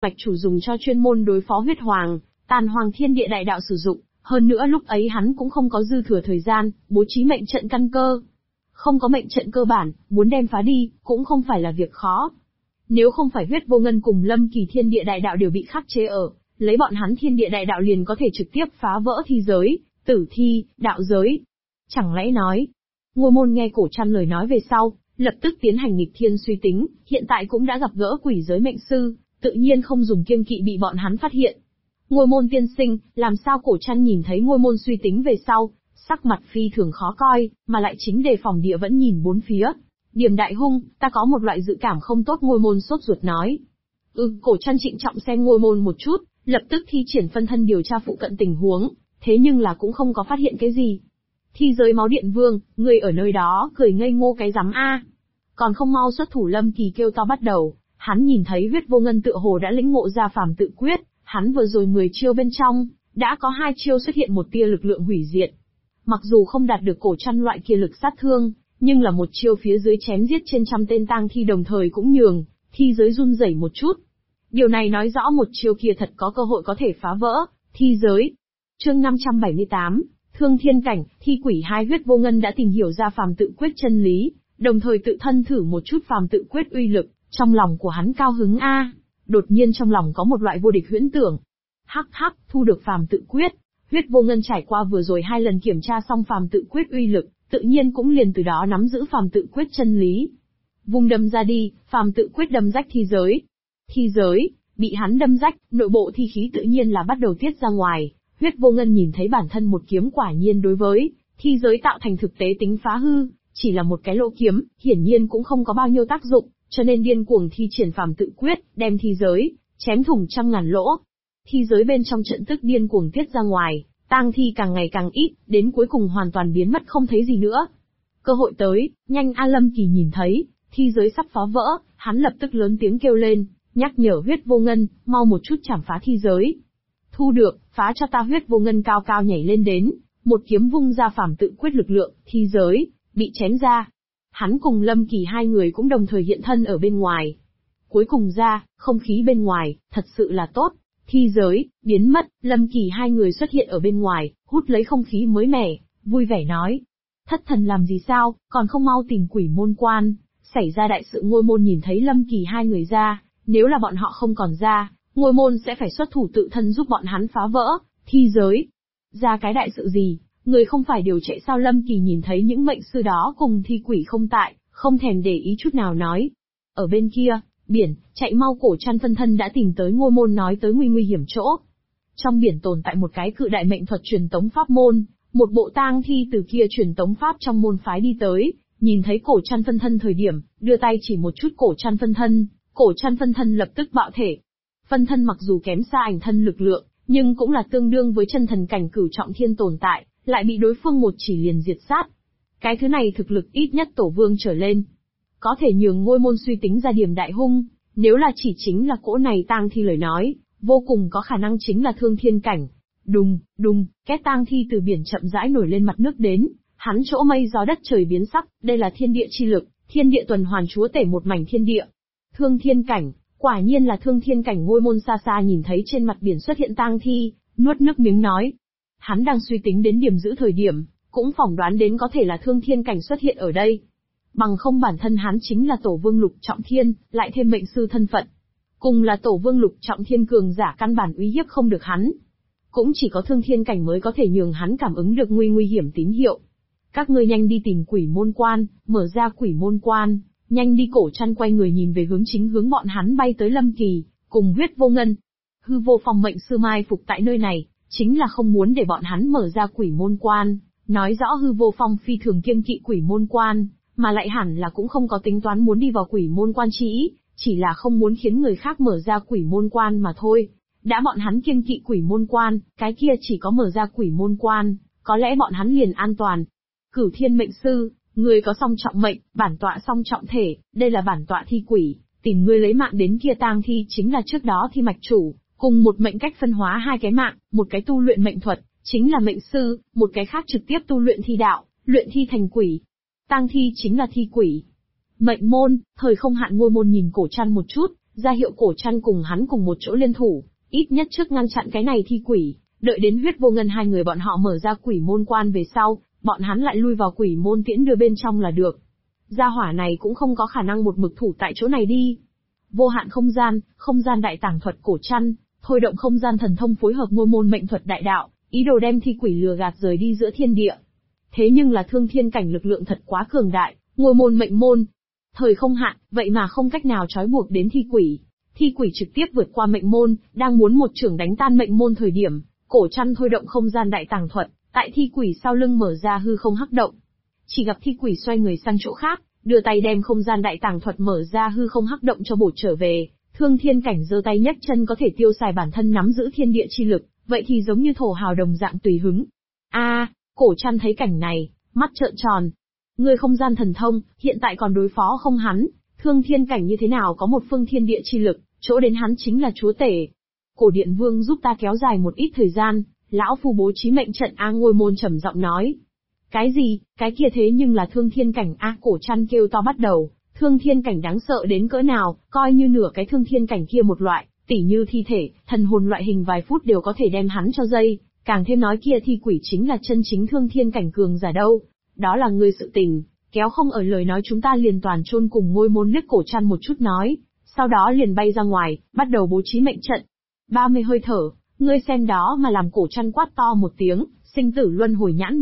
mạch chủ dùng cho chuyên môn đối phó huyết hoàng, tàn hoàng thiên địa đại đạo sử dụng, hơn nữa lúc ấy hắn cũng không có dư thừa thời gian, bố trí mệnh trận căn cơ. Không có mệnh trận cơ bản, muốn đem phá đi, cũng không phải là việc khó. Nếu không phải huyết vô ngân cùng Lâm Kỳ thiên địa đại đạo đều bị khắc chế ở, lấy bọn hắn thiên địa đại đạo liền có thể trực tiếp phá vỡ thi giới, tử thi, đạo giới. Chẳng lẽ nói, Ngôi Môn nghe Cổ Trăn lời nói về sau, lập tức tiến hành nghịch thiên suy tính, hiện tại cũng đã gặp gỡ quỷ giới mệnh sư, tự nhiên không dùng kiêng kỵ bị bọn hắn phát hiện. Ngôi Môn tiên sinh, làm sao Cổ Trăn nhìn thấy Ngôi Môn suy tính về sau, sắc mặt phi thường khó coi, mà lại chính đề phòng địa vẫn nhìn bốn phía. Điểm đại hung, ta có một loại dự cảm không tốt. Ngôi Môn sốt ruột nói. Cổ Trăn trịnh trọng xem Ngôi Môn một chút, lập tức thi triển phân thân điều tra phụ cận tình huống, thế nhưng là cũng không có phát hiện cái gì. Thi giới máu điện vương, người ở nơi đó cười ngây ngô cái rắm a. Còn không mau xuất thủ. Lâm Kỳ kêu to bắt đầu, hắn nhìn thấy huyết vô ngân tựa hồ đã lĩnh ngộ ra phàm tự quyết, hắn vừa rồi 10 chiêu bên trong, đã có 2 chiêu xuất hiện một tia lực lượng hủy diệt. Mặc dù không đạt được Cổ Trăn loại kia lực sát thương, nhưng là một chiêu phía dưới chém giết trên trăm tên tang thi đồng thời cũng nhường thi giới run rẩy một chút. Điều này nói rõ một chiêu kia thật có cơ hội có thể phá vỡ thi giới. Chương 578, Thương Thiên Cảnh. Thi Quỷ hai. Huyết vô ngân đã tìm hiểu ra phàm tự quyết chân lý, đồng thời tự thân thử một chút phàm tự quyết uy lực, trong lòng của hắn cao hứng a. Đột nhiên trong lòng có một loại vô địch huyễn tưởng. Hắc hắc, thu được phàm tự quyết. Huyết vô ngân trải qua vừa rồi 2 lần kiểm tra xong phàm tự quyết uy lực, tự nhiên cũng liền từ đó nắm giữ phàm tự quyết chân lý. Vung đâm ra đi, phàm tự quyết đâm rách thi giới. Thi giới bị hắn đâm rách, nội bộ thi khí tự nhiên là bắt đầu tiết ra ngoài. Huyết vô ngân nhìn thấy bản thân một kiếm quả nhiên đối với thi giới tạo thành thực tế tính phá hư, chỉ là một cái lỗ kiếm, hiển nhiên cũng không có bao nhiêu tác dụng, cho nên điên cuồng thi triển phàm tự quyết, đem thi giới chém thủng trăm ngàn lỗ. Thi giới bên trong trận tức điên cuồng tiết ra ngoài, tang thi càng ngày càng ít, đến cuối cùng hoàn toàn biến mất không thấy gì nữa. Cơ hội tới, nhanh a. Lâm Kỳ nhìn thấy thi giới sắp phá vỡ, hắn lập tức lớn tiếng kêu lên, nhắc nhở huyết vô ngân, mau một chút chảm phá thi giới. Thu được, phá cho ta. Huyết vô ngân cao cao nhảy lên đến, một kiếm vung ra phàm tự quyết lực lượng, thi giới bị chém ra. Hắn cùng Lâm Kỳ hai người cũng đồng thời hiện thân ở bên ngoài. Cuối cùng ra, không khí bên ngoài thật sự là tốt. Thi giới biến mất, Lâm Kỳ hai người xuất hiện ở bên ngoài, hút lấy không khí mới mẻ, vui vẻ nói: Thất thần làm gì sao, còn không mau tìm Quỷ Môn Quan. Xảy ra đại sự. Ngôi Môn nhìn thấy Lâm Kỳ hai người ra, nếu là bọn họ không còn ra, Ngôi Môn sẽ phải xuất thủ tự thân giúp bọn hắn phá vỡ thi giới. Ra cái đại sự gì, người không phải đều chạy sao? Lâm Kỳ nhìn thấy những mệnh sư đó cùng thi quỷ không tại, không thèm để ý chút nào nói: Ở bên kia, biển, chạy mau. Cổ Trăn phân thân đã tìm tới Ngôi Môn nói tới nguy hiểm chỗ. Trong biển tồn tại một cái cự đại mệnh thuật truyền tống pháp môn, một bộ tang thi từ kia truyền tống pháp trong môn phái đi tới, nhìn thấy Cổ Trăn phân thân thời điểm, đưa tay chỉ một chút Cổ Trăn phân thân lập tức bạo thể. Phân thân mặc dù kém xa ảnh thân lực lượng, nhưng cũng là tương đương với chân thần cảnh cửu trọng thiên tồn tại, lại bị đối phương một chỉ liền diệt sát. Cái thứ này thực lực ít nhất tổ vương trở lên. Có thể nhường Ngôi Môn suy tính ra điểm đại hung, nếu là chỉ chính là cỗ này tang thi lời nói, vô cùng có khả năng chính là thương thiên cảnh. Đùng, đùng, két tang thi từ biển chậm rãi nổi lên mặt nước đến, hắn chỗ mây gió đất trời biến sắc, đây là thiên địa chi lực, thiên địa tuần hoàn chúa tể một mảnh thiên địa. Thương thiên cảnh, quả nhiên là thương thiên cảnh. Ngôi Môn xa xa nhìn thấy trên mặt biển xuất hiện tang thi, nuốt nước miếng nói. Hắn đang suy tính đến điểm giữ thời điểm, cũng phỏng đoán đến có thể là thương thiên cảnh xuất hiện ở đây. Bằng không bản thân hắn chính là tổ vương lục trọng thiên, lại thêm mệnh sư thân phận. Cùng là tổ vương lục trọng thiên cường giả căn bản uy hiếp không được hắn. Cũng chỉ có thương thiên cảnh mới có thể nhường hắn cảm ứng được nguy hiểm tín hiệu. Các ngươi nhanh đi tìm Quỷ Môn Quan, mở ra Quỷ Môn Quan, nhanh đi. Cổ Trăn quay người nhìn về hướng bọn hắn bay tới Lâm Kỳ, cùng huyết vô ngân. Hư vô phong mệnh sư mai phục tại nơi này, chính là không muốn để bọn hắn mở ra Quỷ Môn Quan, nói rõ hư vô phong phi thường kiêng kỵ Quỷ Môn Quan, mà lại hẳn là cũng không có tính toán muốn đi vào Quỷ Môn Quan chỉ là không muốn khiến người khác mở ra Quỷ Môn Quan mà thôi. Đã bọn hắn kiêng kỵ Quỷ Môn Quan, cái kia chỉ có mở ra Quỷ Môn Quan, có lẽ bọn hắn liền an toàn. Cửu Thiên mệnh sư, ngươi có song trọng mệnh, bản tọa song trọng thể, đây là bản tọa thi quỷ, tìm ngươi lấy mạng đến kia tang thi chính là trước đó thi mạch chủ, cùng một mệnh cách phân hóa 2 cái mạng, một cái tu luyện mệnh thuật, chính là mệnh sư, một cái khác trực tiếp tu luyện thi đạo, luyện thi thành quỷ. Tang thi chính là thi quỷ. Mệnh môn, thời không hạn. Ngôi Môn nhìn Cổ Trăn một chút, ra hiệu cổ trăn cùng hắn cùng một chỗ liên thủ, ít nhất trước ngăn chặn cái này thi quỷ, đợi đến huyết vô ngân hai người bọn họ mở ra quỷ môn quan về sau, bọn hắn lại lui vào quỷ môn tiễn đưa bên trong là được. Gia hỏa này cũng không có khả năng một mực thủ tại chỗ này đi. Vô hạn không gian đại tàng thuật cổ trăn, thôi động không gian thần thông phối hợp ngôi môn mệnh thuật đại đạo, ý đồ đem thi quỷ lừa gạt rời đi giữa thiên địa. Thế nhưng là thương thiên cảnh lực lượng thật quá cường đại, ngôi môn mệnh môn. Thời không hạn, vậy mà không cách nào trói buộc đến thi quỷ. Thi quỷ trực tiếp vượt qua mệnh môn, đang muốn một chưởng đánh tan mệnh môn thời điểm, cổ trăn thôi động không gian đại tàng thuật, tại thi quỷ sau lưng mở ra hư không hắc động. Chỉ gặp thi quỷ xoay người sang chỗ khác, đưa tay đem không gian đại tàng thuật mở ra hư không hắc động cho bổ trở về. Thương thiên cảnh giơ tay nhấc chân có thể tiêu xài bản thân nắm giữ thiên địa chi lực, vậy thì giống như thổ hào đồng dạng tùy hứng. Cổ trăn thấy cảnh này, mắt trợn tròn. Người không gian thần thông, hiện tại còn đối phó không hắn, thương thiên cảnh như thế nào có một phương thiên địa chi lực, chỗ đến hắn chính là chúa tể. Cổ điện vương giúp ta kéo dài một ít thời gian, lão phu bố trí mệnh trận ngôi môn trầm giọng nói. Cái gì, cái kia thế nhưng là thương thiên cảnh cổ trăn kêu to bắt đầu. Thương thiên cảnh đáng sợ đến cỡ nào, coi như nửa cái thương thiên cảnh kia một loại, tỉ như thi thể, thần hồn loại hình vài phút đều có thể đem hắn cho dây, càng thêm nói kia thi quỷ chính là chân chính thương thiên cảnh cường giả đâu. Đó là ngươi sự tình, kéo không ở lời nói chúng ta liền toàn chôn cùng ngôi môn liếc cổ trăn một chút nói, sau đó liền bay ra ngoài, bắt đầu bố trí mệnh trận. 30 hơi thở, ngươi xem đó mà làm cổ trăn quát to một tiếng, sinh tử luân hồi nhãn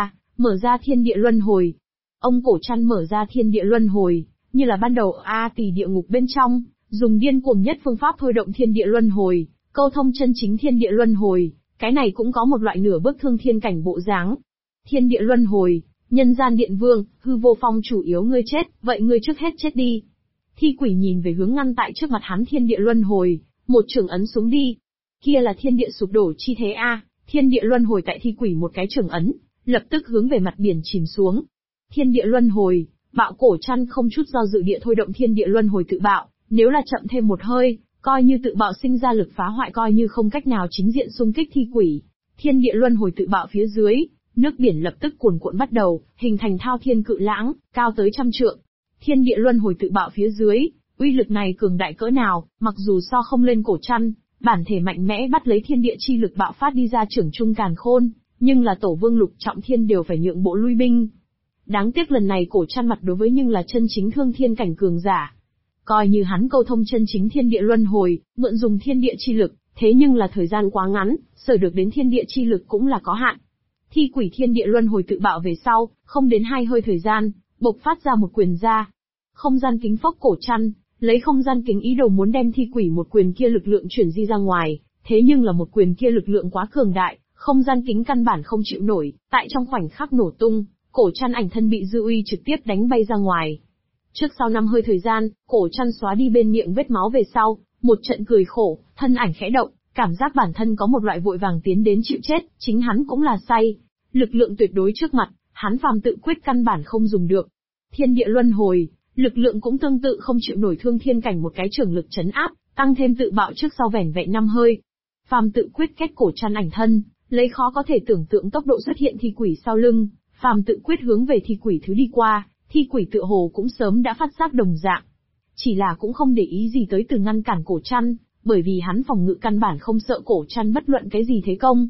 mở ra thiên địa luân hồi. Ông cổ trăn mở ra thiên địa luân hồi, như là ban đầu tỷ địa ngục bên trong, dùng điên cuồng nhất phương pháp thôi động thiên địa luân hồi, câu thông chân chính thiên địa luân hồi, cái này cũng có một loại nửa bước thương thiên cảnh bộ dáng. Thiên địa luân hồi, nhân gian điện vương, hư vô phong chủ yếu ngươi chết, vậy ngươi trước hết chết đi. Thi quỷ nhìn về hướng ngăn tại trước mặt hắn thiên địa luân hồi, một chưởng ấn xuống đi. Kia là thiên địa sụp đổ chi thế thiên địa luân hồi tại thi quỷ một cái chưởng ấn, lập tức hướng về mặt biển chìm xuống. Thiên địa luân hồi, bạo cổ trăn không chút do dự địa thôi động thiên địa luân hồi tự bạo, nếu là chậm thêm một hơi, coi như tự bạo sinh ra lực phá hoại coi như không cách nào chính diện xung kích thi quỷ. Thiên địa luân hồi tự bạo phía dưới, nước biển lập tức cuồn cuộn bắt đầu, hình thành thao thiên cự lãng, cao tới 100 trượng. Thiên địa luân hồi tự bạo phía dưới, uy lực này cường đại cỡ nào, mặc dù so không lên cổ trăn, bản thể mạnh mẽ bắt lấy thiên địa chi lực bạo phát đi ra trưởng trung càn khôn, nhưng là tổ vương lục trọng thiên đều phải nhượng bộ lui binh. Đáng tiếc lần này cổ trăn mặt đối với nhưng là chân chính thương thiên cảnh cường giả. Coi như hắn câu thông chân chính thiên địa luân hồi, mượn dùng thiên địa chi lực, thế nhưng là thời gian quá ngắn, sở được đến thiên địa chi lực cũng là có hạn. Thi quỷ thiên địa luân hồi tự bạo về sau, không đến 2 hơi thời gian, bộc phát ra một quyền ra. Không gian kính phốc cổ trăn, lấy không gian kính ý đồ muốn đem thi quỷ một quyền kia lực lượng chuyển di ra ngoài, thế nhưng là một quyền kia lực lượng quá cường đại, không gian kính căn bản không chịu nổi, tại trong khoảnh khắc nổ tung, cổ trăn ảnh thân bị dư uy trực tiếp đánh bay ra ngoài. Trước sau 5 hơi thời gian, cổ trăn xóa đi bên miệng vết máu về sau, một trận cười khổ, thân ảnh khẽ động, cảm giác bản thân có một loại vội vàng tiến đến chịu chết, chính hắn cũng là say. Lực lượng tuyệt đối trước mặt, hắn phàm tự quyết căn bản không dùng được. Thiên địa luân hồi, lực lượng cũng tương tự không chịu nổi thương thiên cảnh một cái trường lực chấn áp, tăng thêm tự bạo trước sau vẻn vẹn 5 hơi. Phàm tự quyết kết cổ trăn ảnh thân, lấy khó có thể tưởng tượng tốc độ xuất hiện thi quỷ sau lưng, phàm tự quyết hướng về thi quỷ thứ đi qua, thi quỷ tựa hồ cũng sớm đã phát giác đồng dạng. Chỉ là cũng không để ý gì tới từ ngăn cản cổ trăn, bởi vì hắn phòng ngự căn bản không sợ cổ trăn bất luận cái gì thế công.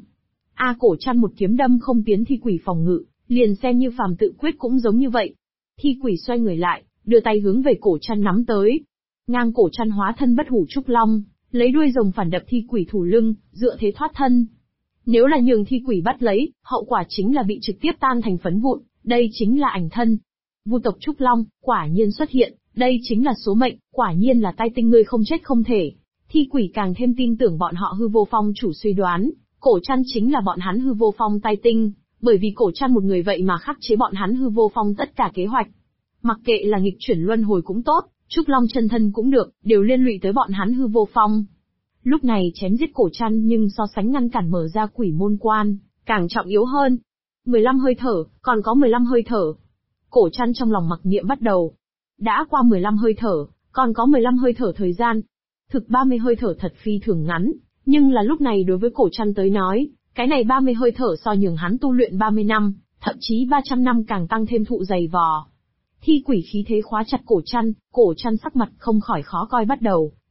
Cổ trăn một kiếm đâm không tiến thi quỷ phòng ngự, liền xem như phàm tự quyết cũng giống như vậy. Thi quỷ xoay người lại, đưa tay hướng về cổ trăn nắm tới. Ngang cổ trăn hóa thân bất hủ trúc long, lấy đuôi rồng phản đập thi quỷ thủ lưng, dựa thế thoát thân. Nếu là nhường thi quỷ bắt lấy, hậu quả chính là bị trực tiếp tan thành phấn vụn, đây chính là ảnh thân. Vu tộc trúc long, quả nhiên xuất hiện, đây chính là số mệnh, quả nhiên là tai tinh ngươi không chết không thể. Thi quỷ càng thêm tin tưởng bọn họ hư vô phong chủ suy đoán, cổ trăn chính là bọn hắn hư vô phong tai tinh, bởi vì cổ trăn một người vậy mà khắc chế bọn hắn hư vô phong tất cả kế hoạch. Mặc kệ là nghịch chuyển luân hồi cũng tốt, trúc long chân thân cũng được, đều liên lụy tới bọn hắn hư vô phong. Lúc này chém giết cổ trăn nhưng so sánh ngăn cản mở ra quỷ môn quan, càng trọng yếu hơn. 15 hơi thở, còn có 15 hơi thở. Cổ trăn trong lòng mặc niệm bắt đầu. Đã qua 15 hơi thở, còn có 15 hơi thở thời gian. Thực 30 hơi thở thật phi thường ngắn, nhưng là lúc này đối với cổ trăn tới nói, cái này 30 hơi thở so nhường hắn tu luyện 30 năm, thậm chí 300 năm càng tăng thêm thụ dày vò. Thi quỷ khí thế khóa chặt cổ trăn sắc mặt không khỏi khó coi bắt đầu,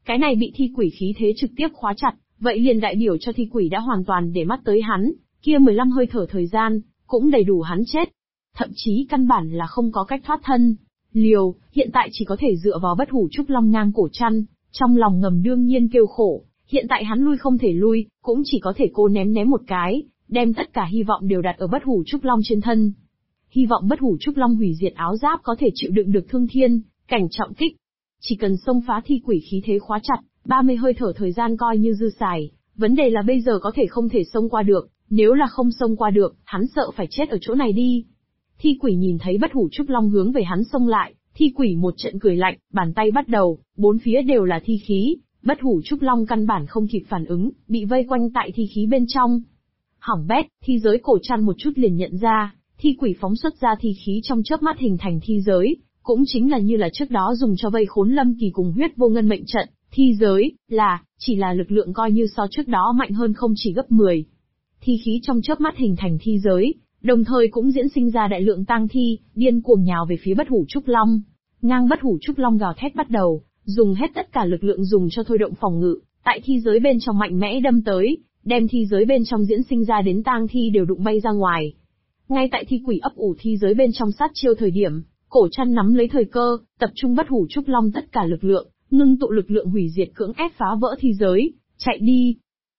Cái này bị thi quỷ khí thế trực tiếp khóa chặt, vậy liền đại biểu cho thi quỷ đã hoàn toàn để mắt tới hắn, kia 15 hơi thở thời gian, cũng đầy đủ hắn chết. Thậm chí căn bản là không có cách thoát thân. Liều, hiện tại chỉ có thể dựa vào bất hủ trúc long ngang cổ chăn, trong lòng ngầm đương nhiên kêu khổ, hiện tại hắn lui không thể lui, cũng chỉ có thể cô ném một cái, đem tất cả hy vọng đều đặt ở bất hủ trúc long trên thân. Hy vọng bất hủ trúc long hủy diệt áo giáp có thể chịu đựng được thương thiên, cảnh trọng kích. Chỉ cần xông phá thi quỷ khí thế khóa chặt, 30 hơi thở thời gian coi như dư xài, vấn đề là bây giờ có thể không thể xông qua được, nếu là không xông qua được, hắn sợ phải chết ở chỗ này đi. Thi quỷ nhìn thấy bất hủ trúc long hướng về hắn xông lại, thi quỷ một trận cười lạnh, bàn tay bắt đầu, bốn phía đều là thi khí, bất hủ trúc long căn bản không kịp phản ứng, bị vây quanh tại thi khí bên trong. Hỏng bét, thi giới cổ chăn một chút liền nhận ra, thi quỷ phóng xuất ra thi khí trong chớp mắt hình thành thi giới, cũng chính là như là trước đó dùng cho vây khốn Lâm Kỳ cùng huyết vô ngân mệnh trận, thi giới, chỉ là lực lượng coi như so trước đó mạnh hơn không chỉ gấp 10. Thi khí trong chớp mắt hình thành thi giới, đồng thời cũng diễn sinh ra đại lượng tang thi, điên cuồng nhào về phía bất hủ trúc long. Ngang bất hủ trúc long gào thét bắt đầu, dùng hết tất cả lực lượng dùng cho thôi động phòng ngự, tại thi giới bên trong mạnh mẽ đâm tới, đem thi giới bên trong diễn sinh ra đến tang thi đều đụng bay ra ngoài. Ngay tại thi quỷ ấp ủ thi giới bên trong sát chiêu thời điểm, cổ chăn nắm lấy thời cơ, tập trung bất hủ trúc long tất cả lực lượng, ngưng tụ lực lượng hủy diệt cưỡng ép phá vỡ thi giới, chạy đi.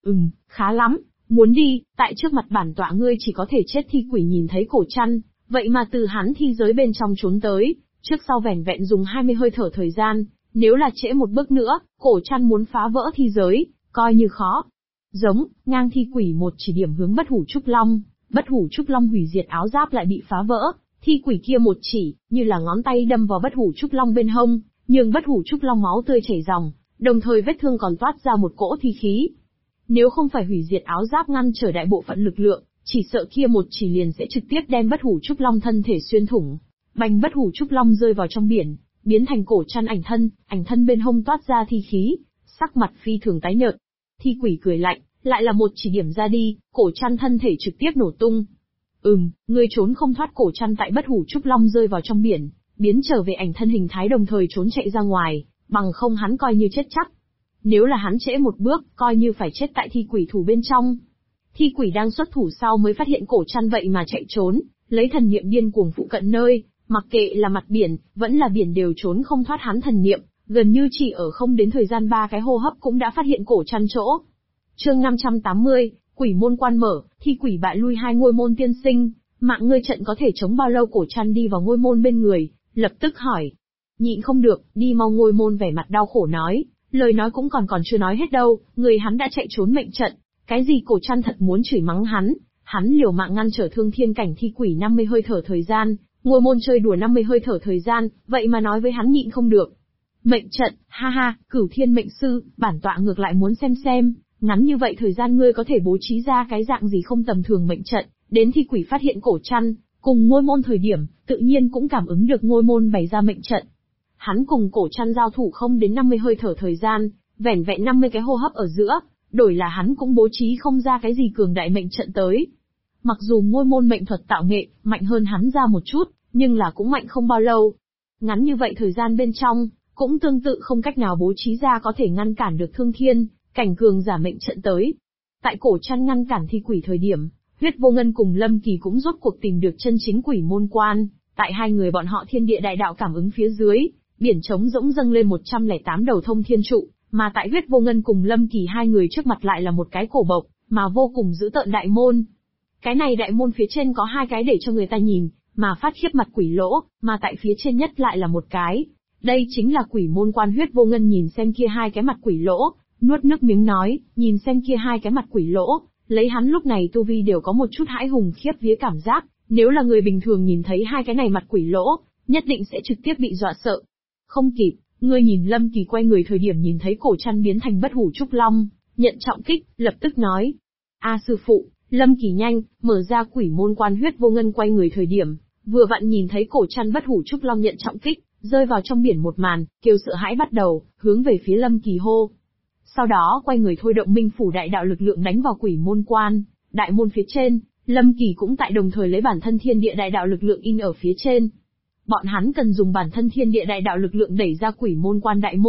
Khá lắm, muốn đi, tại trước mặt bản tọa ngươi chỉ có thể chết. Thi quỷ nhìn thấy cổ chăn, vậy mà từ hắn thi giới bên trong trốn tới, trước sau vẻn vẹn dùng 20 hơi thở thời gian, nếu là trễ một bước nữa, cổ chăn muốn phá vỡ thi giới, coi như khó. Giống, ngang thi quỷ một chỉ điểm hướng bất hủ trúc long, bất hủ trúc long hủy diệt áo giáp lại bị phá vỡ, thi quỷ kia một chỉ, như là ngón tay đâm vào bất hủ trúc long bên hông, nhưng bất hủ trúc long máu tươi chảy ròng, đồng thời vết thương còn toát ra một cỗ thi khí. Nếu không phải hủy diệt áo giáp ngăn trở đại bộ phận lực lượng, chỉ sợ kia một chỉ liền sẽ trực tiếp đem bất hủ trúc long thân thể xuyên thủng. Bành bất hủ trúc long rơi vào trong biển, biến thành cổ chăn ảnh thân bên hông toát ra thi khí, sắc mặt phi thường tái nhợt. Thi quỷ cười lạnh, lại là một chỉ điểm ra đi, cổ chăn thân thể trực tiếp nổ tung. Ngươi trốn không thoát. Cổ chăn tại bất hủ trúc long rơi vào trong biển, biến trở về ảnh thân hình thái đồng thời trốn chạy ra ngoài, bằng không hắn coi như chết chắc. Nếu là hắn trễ một bước, coi như phải chết tại thi quỷ thủ bên trong. Thi quỷ đang xuất thủ sau mới phát hiện cổ chăn vậy mà chạy trốn, lấy thần niệm điên cuồng phụ cận nơi, mặc kệ là mặt biển, vẫn là biển đều trốn không thoát hắn thần niệm, gần như chỉ ở không đến thời gian 3 cái hô hấp cũng đã phát hiện cổ chăn chỗ. Chương 580, quỷ môn quan mở, thi quỷ bại lui 2 ngôi môn tiên sinh, mạng ngươi trận có thể chống bao lâu? Cổ chăn đi vào ngôi môn bên người, lập tức hỏi. Nhịn không được, đi mau. Ngôi môn vẻ mặt đau khổ nói, lời nói cũng còn chưa nói hết đâu, người hắn đã chạy trốn mệnh trận, cái gì? Cổ chăn thật muốn chửi mắng hắn liều mạng ngăn trở thương thiên cảnh thi quỷ 50 hơi thở thời gian, ngôi môn chơi đùa 50 hơi thở thời gian, vậy mà nói với hắn nhịn không được. Mệnh trận, ha ha, Cửu Thiên mệnh sư, bản tọa ngược lại muốn xem, ngắn như vậy thời gian ngươi có thể bố trí ra cái dạng gì không tầm thường mệnh trận. Đến thi quỷ phát hiện cổ chăn, cùng ngôi môn thời điểm, tự nhiên cũng cảm ứng được ngôi môn bày ra mệnh trận. Hắn cùng cổ chăn giao thủ không đến 50 hơi thở thời gian, vẻn vẹn 50 cái hô hấp ở giữa, đổi là hắn cũng bố trí không ra cái gì cường đại mệnh trận tới. Mặc dù ngôi môn mệnh thuật tạo nghệ, mạnh hơn hắn ra một chút, nhưng là cũng mạnh không bao lâu. Ngắn như vậy thời gian bên trong, cũng tương tự không cách nào bố trí ra có thể ngăn cản được thương thiên, cảnh cường giả mệnh trận tới. Tại cổ chăn ngăn cản thi quỷ thời điểm, huyết vô ngân cùng Lâm Kỳ cũng rốt cuộc tìm được chân chính quỷ môn quan, tại hai người bọn họ thiên địa đại đạo cảm ứng phía dưới, biển trống rỗng dâng lên 108 đầu thông thiên trụ, mà tại huyết vô ngân cùng Lâm Kỳ hai người trước mặt lại là một cái cổ bộc, mà vô cùng dữ tợn đại môn. Cái này đại môn phía trên có 2 cái để cho người ta nhìn, mà phát khiếp mặt quỷ lỗ, mà tại phía trên nhất lại là một cái. Đây chính là quỷ môn quan. Huyết vô ngân nhìn xem kia 2 cái mặt quỷ lỗ, nuốt nước miếng nói, nhìn xem kia 2 cái mặt quỷ lỗ, lấy hắn lúc này tu vi đều có một chút hãi hùng khiếp vía cảm giác, nếu là người bình thường nhìn thấy 2 cái này mặt quỷ lỗ, nhất định sẽ trực tiếp bị dọa sợ. Không kịp, ngươi nhìn. Lâm Kỳ quay người thời điểm nhìn thấy cổ chăn biến thành bất hủ trúc long, nhận trọng kích, lập tức nói. Sư phụ, Lâm Kỳ nhanh, mở ra quỷ môn quan. Huyết vô ngân quay người thời điểm, vừa vặn nhìn thấy cổ chăn bất hủ trúc long nhận trọng kích, rơi vào trong biển một màn, kêu sợ hãi bắt đầu, hướng về phía Lâm Kỳ hô. Sau đó quay người thôi động minh phủ đại đạo lực lượng đánh vào quỷ môn quan, đại môn phía trên, Lâm Kỳ cũng tại đồng thời lấy bản thân thiên địa đại đạo lực lượng in ở phía trên. Bọn hắn cần dùng bản thân thiên địa đại đạo lực lượng đẩy ra quỷ môn quan đại môn,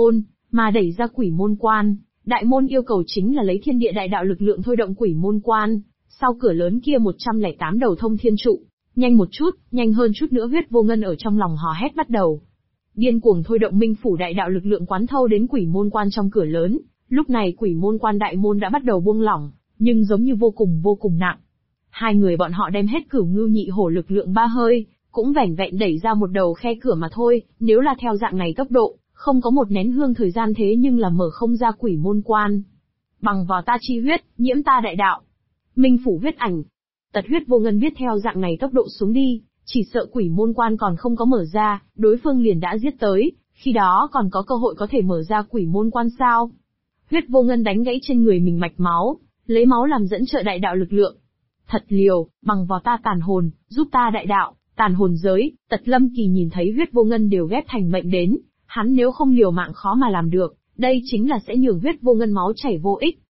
Mà đẩy ra quỷ môn quan, đại môn yêu cầu chính là lấy thiên địa đại đạo lực lượng thôi động quỷ môn quan. Sau cửa lớn kia 108 đầu thông thiên trụ, nhanh một chút, nhanh hơn chút nữa. Huyết Vô Ngân ở trong lòng hò hét bắt đầu. Điên cuồng thôi động minh phủ đại đạo lực lượng quán thâu đến quỷ môn quan trong cửa lớn. Lúc này quỷ môn quan đại môn đã bắt đầu buông lỏng, nhưng giống như vô cùng nặng. Hai người bọn họ đem hết Cửu Ngưu Nhị Hổ lực lượng 3 hơi, cũng vẻn vẹn đẩy ra một đầu khe cửa mà thôi. Nếu là theo dạng này tốc độ, không có một nén hương thời gian thế nhưng là mở không ra quỷ môn quan. Bằng vào ta chi huyết, nhiễm ta đại đạo. Minh phủ huyết ảnh. Tật Huyết Vô Ngân biết theo dạng này tốc độ xuống đi, chỉ sợ quỷ môn quan còn không có mở ra, đối phương liền đã giết tới, khi đó còn có cơ hội có thể mở ra quỷ môn quan sao? Huyết Vô Ngân đánh gãy trên người mình mạch máu, lấy máu làm dẫn trợ đại đạo lực lượng. Thật liều, bằng vào ta tàn hồn, giúp ta đại đạo, tàn hồn giới. Tật Lâm Kỳ nhìn thấy Huyết Vô Ngân đều ghép thành mệnh đến, hắn nếu không liều mạng khó mà làm được, đây chính là sẽ nhường Huyết Vô Ngân máu chảy vô ích.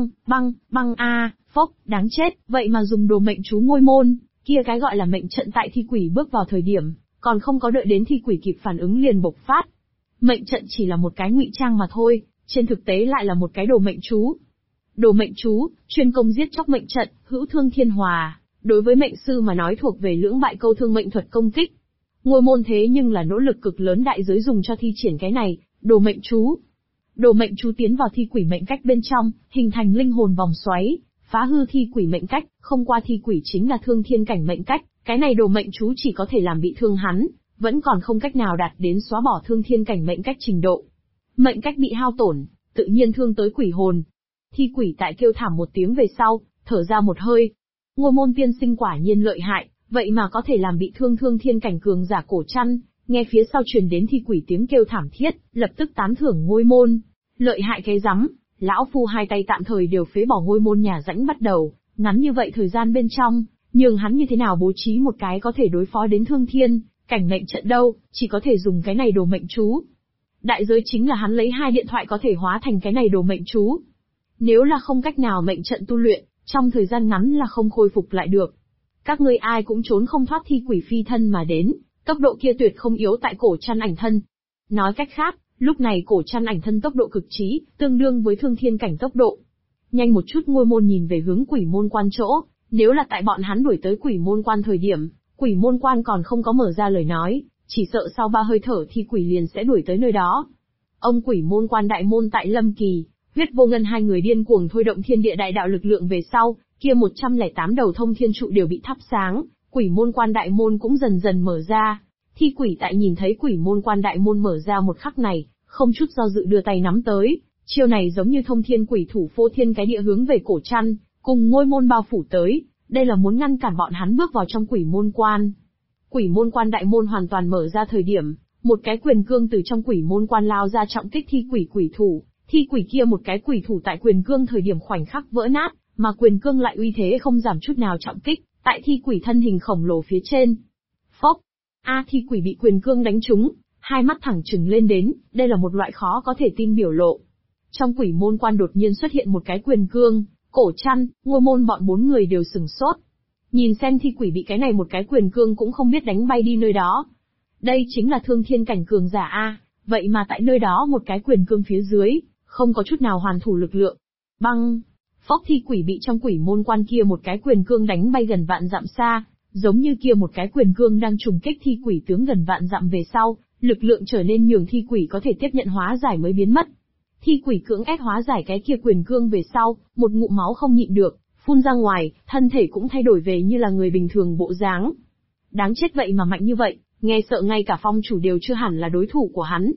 Băng a, phốc, đáng chết, vậy mà dùng đồ mệnh chú ngôi môn, kia cái gọi là mệnh trận tại thi quỷ bước vào thời điểm, còn không có đợi đến thi quỷ kịp phản ứng liền bộc phát. Mệnh trận chỉ là một cái ngụy trang mà thôi, trên thực tế lại là một cái đồ mệnh chú. Đồ mệnh chú, chuyên công giết chóc mệnh trận, hữu thương thiên hòa, đối với mệnh sư mà nói thuộc về lưỡng bại câu thương mệnh thuật công kích. Ngôi môn thế nhưng là nỗ lực cực lớn đại giới dùng cho thi triển cái này, đồ mệnh chú. Đồ mệnh chú tiến vào thi quỷ mệnh cách bên trong, hình thành linh hồn vòng xoáy, phá hư thi quỷ mệnh cách, không qua thi quỷ chính là thương thiên cảnh mệnh cách, cái này đồ mệnh chú chỉ có thể làm bị thương hắn, vẫn còn không cách nào đạt đến xóa bỏ thương thiên cảnh mệnh cách trình độ. Mệnh cách bị hao tổn, tự nhiên thương tới quỷ hồn. Thi quỷ tại kêu thảm một tiếng về sau, thở ra một hơi. Ngôi môn tiên sinh quả nhiên lợi hại, vậy mà có thể làm bị thương thương thiên cảnh cường giả Cổ Trăn. Nghe phía sau truyền đến thi quỷ tiếng kêu thảm thiết, lập tức tán thưởng ngôi môn. Lợi hại cái rắm, lão phu hai tay tạm thời đều phế bỏ ngôi môn nhà rãnh bắt đầu, ngắn như vậy thời gian bên trong, nhưng hắn như thế nào bố trí một cái có thể đối phó đến thương thiên, cảnh mệnh trận đâu, chỉ có thể dùng cái này đồ mệnh chú. Đại giới chính là hắn lấy 2 điện thoại có thể hóa thành cái này đồ mệnh chú. Nếu là không cách nào mệnh trận tu luyện, trong thời gian ngắn là không khôi phục lại được. Các ngươi ai cũng trốn không thoát thi quỷ phi thân mà đến, tốc độ kia tuyệt không yếu tại Cổ Trăn ảnh thân. Nói cách khác, lúc này Cổ Trăn ảnh thân tốc độ cực trí, tương đương với thương thiên cảnh tốc độ. Nhanh một chút. Ngôi môn nhìn về hướng quỷ môn quan chỗ, nếu là tại bọn hắn đuổi tới quỷ môn quan thời điểm, quỷ môn quan còn không có mở ra lời nói, chỉ sợ sau 3 hơi thở thì quỷ liền sẽ đuổi tới nơi đó. Ông quỷ môn quan đại môn tại Lâm Kỳ, Huyết Vô Ngân hai người điên cuồng thôi động thiên địa đại đạo lực lượng về sau, kia 108 đầu thông thiên trụ đều bị thắp sáng, quỷ môn quan đại môn cũng dần dần mở ra. Thi quỷ tại nhìn thấy quỷ môn quan đại môn mở ra một khắc này, không chút do dự đưa tay nắm tới, chiêu này giống như thông thiên quỷ thủ phô thiên cái địa hướng về Cổ Trăn, cùng ngôi môn bao phủ tới, đây là muốn ngăn cản bọn hắn bước vào trong quỷ môn quan. Quỷ môn quan đại môn hoàn toàn mở ra thời điểm, một cái quyền cương từ trong quỷ môn quan lao ra trọng kích thi quỷ quỷ thủ, thi quỷ kia một cái quỷ thủ tại quyền cương thời điểm khoảnh khắc vỡ nát, mà quyền cương lại uy thế không giảm chút nào trọng kích, tại thi quỷ thân hình khổng lồ phía trên. Phốc! Thi quỷ bị quyền cương đánh trúng, hai mắt thẳng trừng lên đến, đây là một loại khó có thể tin biểu lộ. Trong quỷ môn quan đột nhiên xuất hiện một cái quyền cương, Cổ Trăn, Ngôi môn bọn 4 người đều sừng sốt. Nhìn xem thi quỷ bị cái này một cái quyền cương cũng không biết đánh bay đi nơi đó. Đây chính là thương thiên cảnh cường giả a, vậy mà tại nơi đó một cái quyền cương phía dưới, không có chút nào hoàn thủ lực lượng. Băng! Phốc, thi quỷ bị trong quỷ môn quan kia một cái quyền cương đánh bay gần vạn dặm xa, giống như kia một cái quyền cương đang trùng kích thi quỷ tướng gần vạn dặm về sau, lực lượng trở nên nhường thi quỷ có thể tiếp nhận hóa giải mới biến mất. Thi quỷ cưỡng ép hóa giải cái kia quyền cương về sau, một ngụm máu không nhịn được, phun ra ngoài, thân thể cũng thay đổi về như là người bình thường bộ dáng. Đáng chết, vậy mà mạnh như vậy, nghe sợ ngay cả phong chủ đều chưa hẳn là đối thủ của hắn.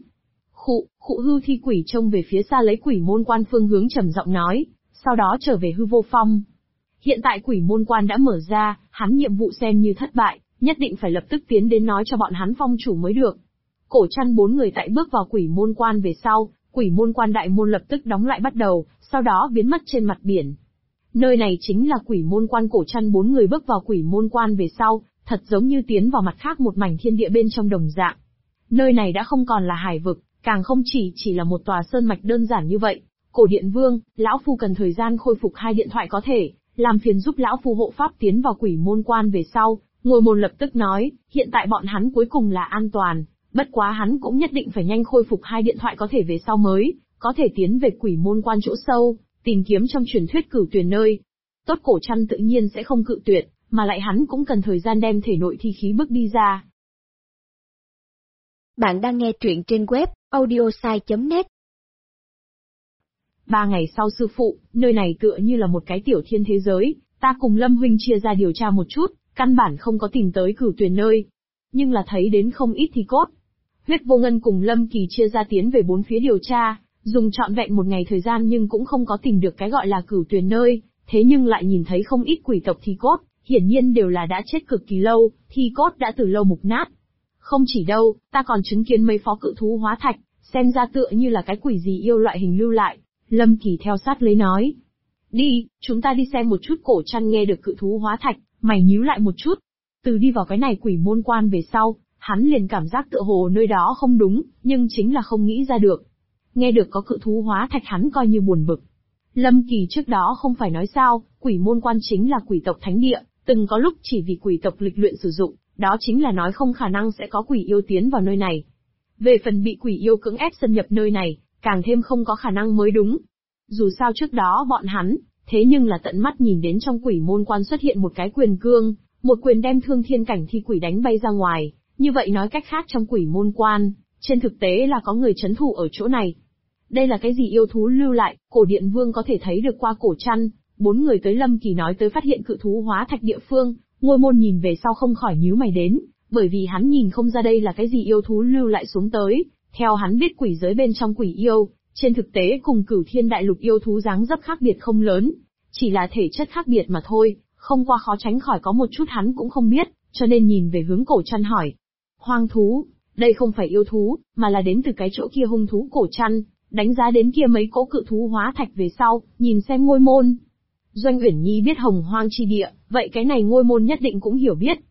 Khụ hư, thi quỷ trông về phía xa lấy quỷ môn quan phương hướng trầm giọng nói, sau đó trở về hư vô phong. Hiện tại quỷ môn quan đã mở ra, hắn nhiệm vụ xem như thất bại, nhất định phải lập tức tiến đến nói cho bọn hắn phong chủ mới được. Cổ Trăn 4 người tại bước vào quỷ môn quan về sau, quỷ môn quan đại môn lập tức đóng lại bắt đầu, sau đó biến mất trên mặt biển. Nơi này chính là quỷ môn quan. Cổ Trăn 4 người bước vào quỷ môn quan về sau, thật giống như tiến vào mặt khác một mảnh thiên địa bên trong đồng dạng. Nơi này đã không còn là hải vực, càng không chỉ là một tòa sơn mạch đơn giản như vậy. Cổ Điện Vương, lão phu cần thời gian khôi phục 2 điện thoại có thể, làm phiền giúp lão phu hộ pháp tiến vào quỷ môn quan về sau. Ngôi môn lập tức nói, hiện tại bọn hắn cuối cùng là an toàn, Bất quá hắn cũng nhất định phải nhanh khôi phục hai điện thoại có thể về sau mới, có thể tiến về quỷ môn quan chỗ sâu, tìm kiếm trong truyền thuyết Cửu Tuyền nơi. Tốt Cổ Trăn tự nhiên sẽ không cự tuyệt, mà lại hắn cũng cần thời gian đem thể nội thi khí bước đi ra. Bạn đang nghe truyện trên web audiosai.net. 3 ngày sau sư phụ, nơi này tựa như là một cái tiểu thiên thế giới, ta cùng Lâm huynh chia ra điều tra một chút, căn bản không có tìm tới Cửu Tuyền nơi. Nhưng là thấy đến không ít thi cốt. Huyết Vô Ngân cùng Lâm Kỳ chia ra tiến về 4 phía điều tra, dùng trọn vẹn 1 ngày thời gian nhưng cũng không có tìm được cái gọi là Cửu Tuyền nơi, thế nhưng lại nhìn thấy không ít quỷ tộc thi cốt, hiển nhiên đều là đã chết cực kỳ lâu, thi cốt đã từ lâu mục nát. Không chỉ đâu, ta còn chứng kiến mấy phó cự thú hóa thạch, xem ra tựa như là cái quỷ gì yêu loại hình lưu lại. Lâm Kỳ theo sát lấy nói. Đi, chúng ta đi xem một chút. Cổ Trăn nghe được cự thú hóa thạch, mày nhíu lại một chút. Từ đi vào cái này quỷ môn quan về sau, hắn liền cảm giác tựa hồ nơi đó không đúng, nhưng chính là không nghĩ ra được. Nghe được có cự thú hóa thạch hắn coi như buồn bực. Lâm Kỳ trước đó không phải nói sao, quỷ môn quan chính là quỷ tộc thánh địa, từng có lúc chỉ vì quỷ tộc lịch luyện sử dụng, đó chính là nói không khả năng sẽ có quỷ yêu tiến vào nơi này. Về phần bị quỷ yêu cưỡng ép xâm nhập nơi này, càng thêm không có khả năng mới đúng. Dù sao trước đó bọn hắn, thế nhưng là tận mắt nhìn đến trong quỷ môn quan xuất hiện một cái quyền cương, một quyền đem thương thiên cảnh thi quỷ đánh bay ra ngoài, như vậy nói cách khác trong quỷ môn quan, trên thực tế là có người trấn thủ ở chỗ này. Đây là cái gì yêu thú lưu lại, cổ điện vương có thể thấy được qua Cổ Trăn, 4 người tới Lâm Kỳ nói tới phát hiện cự thú hóa thạch địa phương, Ngôi Môn nhìn về sau không khỏi nhíu mày đến, bởi vì hắn nhìn không ra đây là cái gì yêu thú lưu lại xuống tới, theo hắn biết quỷ giới bên trong quỷ yêu, trên thực tế cùng Cửu Thiên đại lục yêu thú dáng dấp khác biệt không lớn, chỉ là thể chất khác biệt mà thôi, không qua khó tránh khỏi có một chút hắn cũng không biết, cho nên nhìn về hướng Cổ Trăn hỏi. Hoang thú, đây không phải yêu thú, mà là đến từ cái chỗ kia hung thú. Cổ Trăn đánh giá đến kia mấy cỗ cự thú hóa thạch về sau, nhìn xem Ngôi Môn. Doanh Uyển Nhi biết Hồng Hoang chi địa, vậy cái này Ngôi Môn nhất định cũng hiểu biết.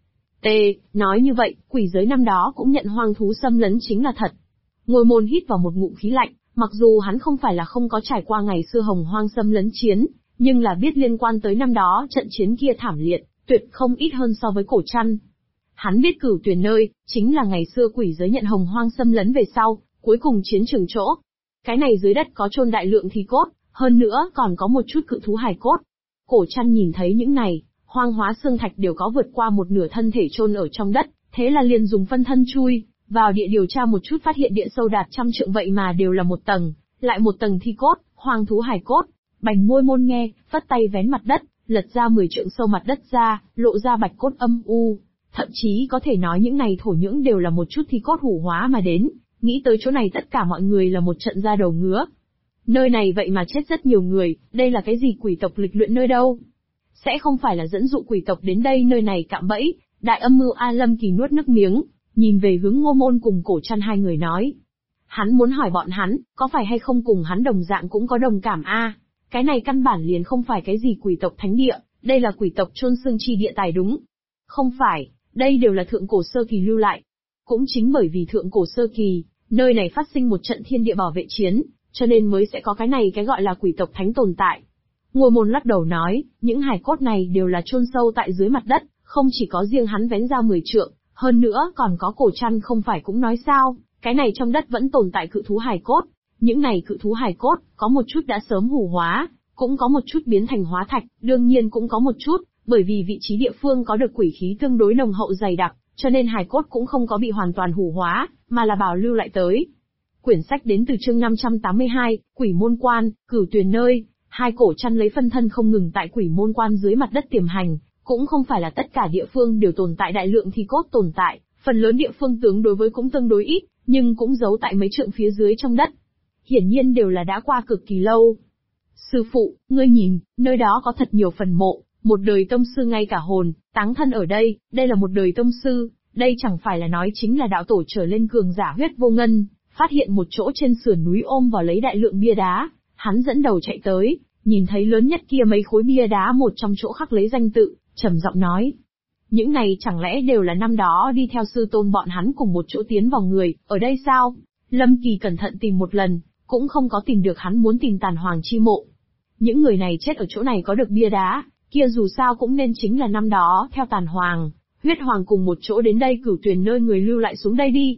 Nói như vậy, quỷ giới năm đó cũng nhận hoang thú xâm lấn chính là thật. Ngôi Môn hít vào một ngụm khí lạnh, mặc dù hắn không phải là không có trải qua ngày xưa Hồng Hoang xâm lấn chiến, nhưng là biết liên quan tới năm đó trận chiến kia thảm liệt, tuyệt không ít hơn so với Cổ Trăn. Hắn biết Cửu Tuyền nơi, chính là ngày xưa quỷ giới nhận Hồng Hoang xâm lấn về sau, cuối cùng chiến trường chỗ. Cái này dưới đất có chôn đại lượng thi cốt, hơn nữa còn có một chút cự thú hài cốt. Cổ Trăn nhìn thấy những này, hoang hóa xương thạch đều có vượt qua một nửa thân thể chôn ở trong đất, thế là liền dùng phân thân chui vào địa điều tra một chút, phát hiện địa sâu đạt 100 trượng vậy mà đều là một tầng, lại một tầng thi cốt, hoang thú hài cốt. Bành Ngôi Môn nghe, phất tay vén mặt đất, lật ra 10 trượng sâu mặt đất ra, lộ ra bạch cốt âm u. Thậm chí có thể nói những này thổ nhưỡng đều là một chút thi cốt hủ hóa mà đến, nghĩ tới chỗ này tất cả mọi người là một trận da đầu ngứa. Nơi này vậy mà chết rất nhiều người, đây là cái gì quỷ tộc lịch luyện nơi đâu? Sẽ không phải là dẫn dụ quỷ tộc đến đây nơi này cạm bẫy, đại âm mưu A. Lâm Kỳ nuốt nước miếng, nhìn về hướng Ngô Môn cùng Cổ Trăn hai người nói. Hắn muốn hỏi bọn hắn, có phải hay không cùng hắn đồng dạng cũng có đồng cảm a? Cái này căn bản liền không phải cái gì quỷ tộc thánh địa, đây là quỷ tộc chôn xương chi địa tài đúng. Không phải, đây đều là thượng cổ sơ kỳ lưu lại. Cũng chính bởi vì thượng cổ sơ kỳ, nơi này phát sinh một trận thiên địa bảo vệ chiến, cho nên mới sẽ có cái này cái gọi là quỷ tộc thánh tồn tại. Ngôi Môn lắc đầu nói, những hài cốt này đều là chôn sâu tại dưới mặt đất, không chỉ có riêng hắn vén ra 10 trượng, hơn nữa còn có Cổ Trăn không phải cũng nói sao, cái này trong đất vẫn tồn tại cự thú hài cốt. Những này cự thú hài cốt, có một chút đã sớm hủ hóa, cũng có một chút biến thành hóa thạch, đương nhiên cũng có một chút, bởi vì vị trí địa phương có được quỷ khí tương đối nồng hậu dày đặc, cho nên hài cốt cũng không có bị hoàn toàn hủ hóa, mà là bảo lưu lại tới. Quyển sách đến từ chương 582, Quỷ Môn Quan, Cửu Tuyền nơi. Hai Cổ Trăn lấy phân thân không ngừng tại Quỷ Môn Quan dưới mặt đất tiềm hành, cũng không phải là tất cả địa phương đều tồn tại đại lượng thi cốt tồn tại, phần lớn địa phương tướng đối với cũng tương đối ít, nhưng cũng giấu tại mấy trượng phía dưới trong đất. Hiển nhiên đều là đã qua cực kỳ lâu. Sư phụ, ngươi nhìn, nơi đó có thật nhiều phần mộ, một đời tông sư ngay cả hồn, táng thân ở đây, đây là một đời tông sư, đây chẳng phải là nói chính là đạo tổ trở lên cường giả Huyết Vô Ngân, phát hiện một chỗ trên sườn núi ôm vào lấy đại lượng bia đá, hắn dẫn đầu chạy tới, nhìn thấy lớn nhất kia mấy khối bia đá một trong chỗ khắc lấy danh tự, trầm giọng nói. Những này chẳng lẽ đều là năm đó đi theo sư tôn bọn hắn cùng một chỗ tiến vào người, ở đây sao? Lâm Kỳ cẩn thận tìm một lần, cũng không có tìm được hắn muốn tìm Tàn Hoàng chi mộ. Những người này chết ở chỗ này có được bia đá, kia dù sao cũng nên chính là năm đó theo Tàn Hoàng, Huyết Hoàng cùng một chỗ đến đây Cửu Tuyền nơi người lưu lại xuống đây đi.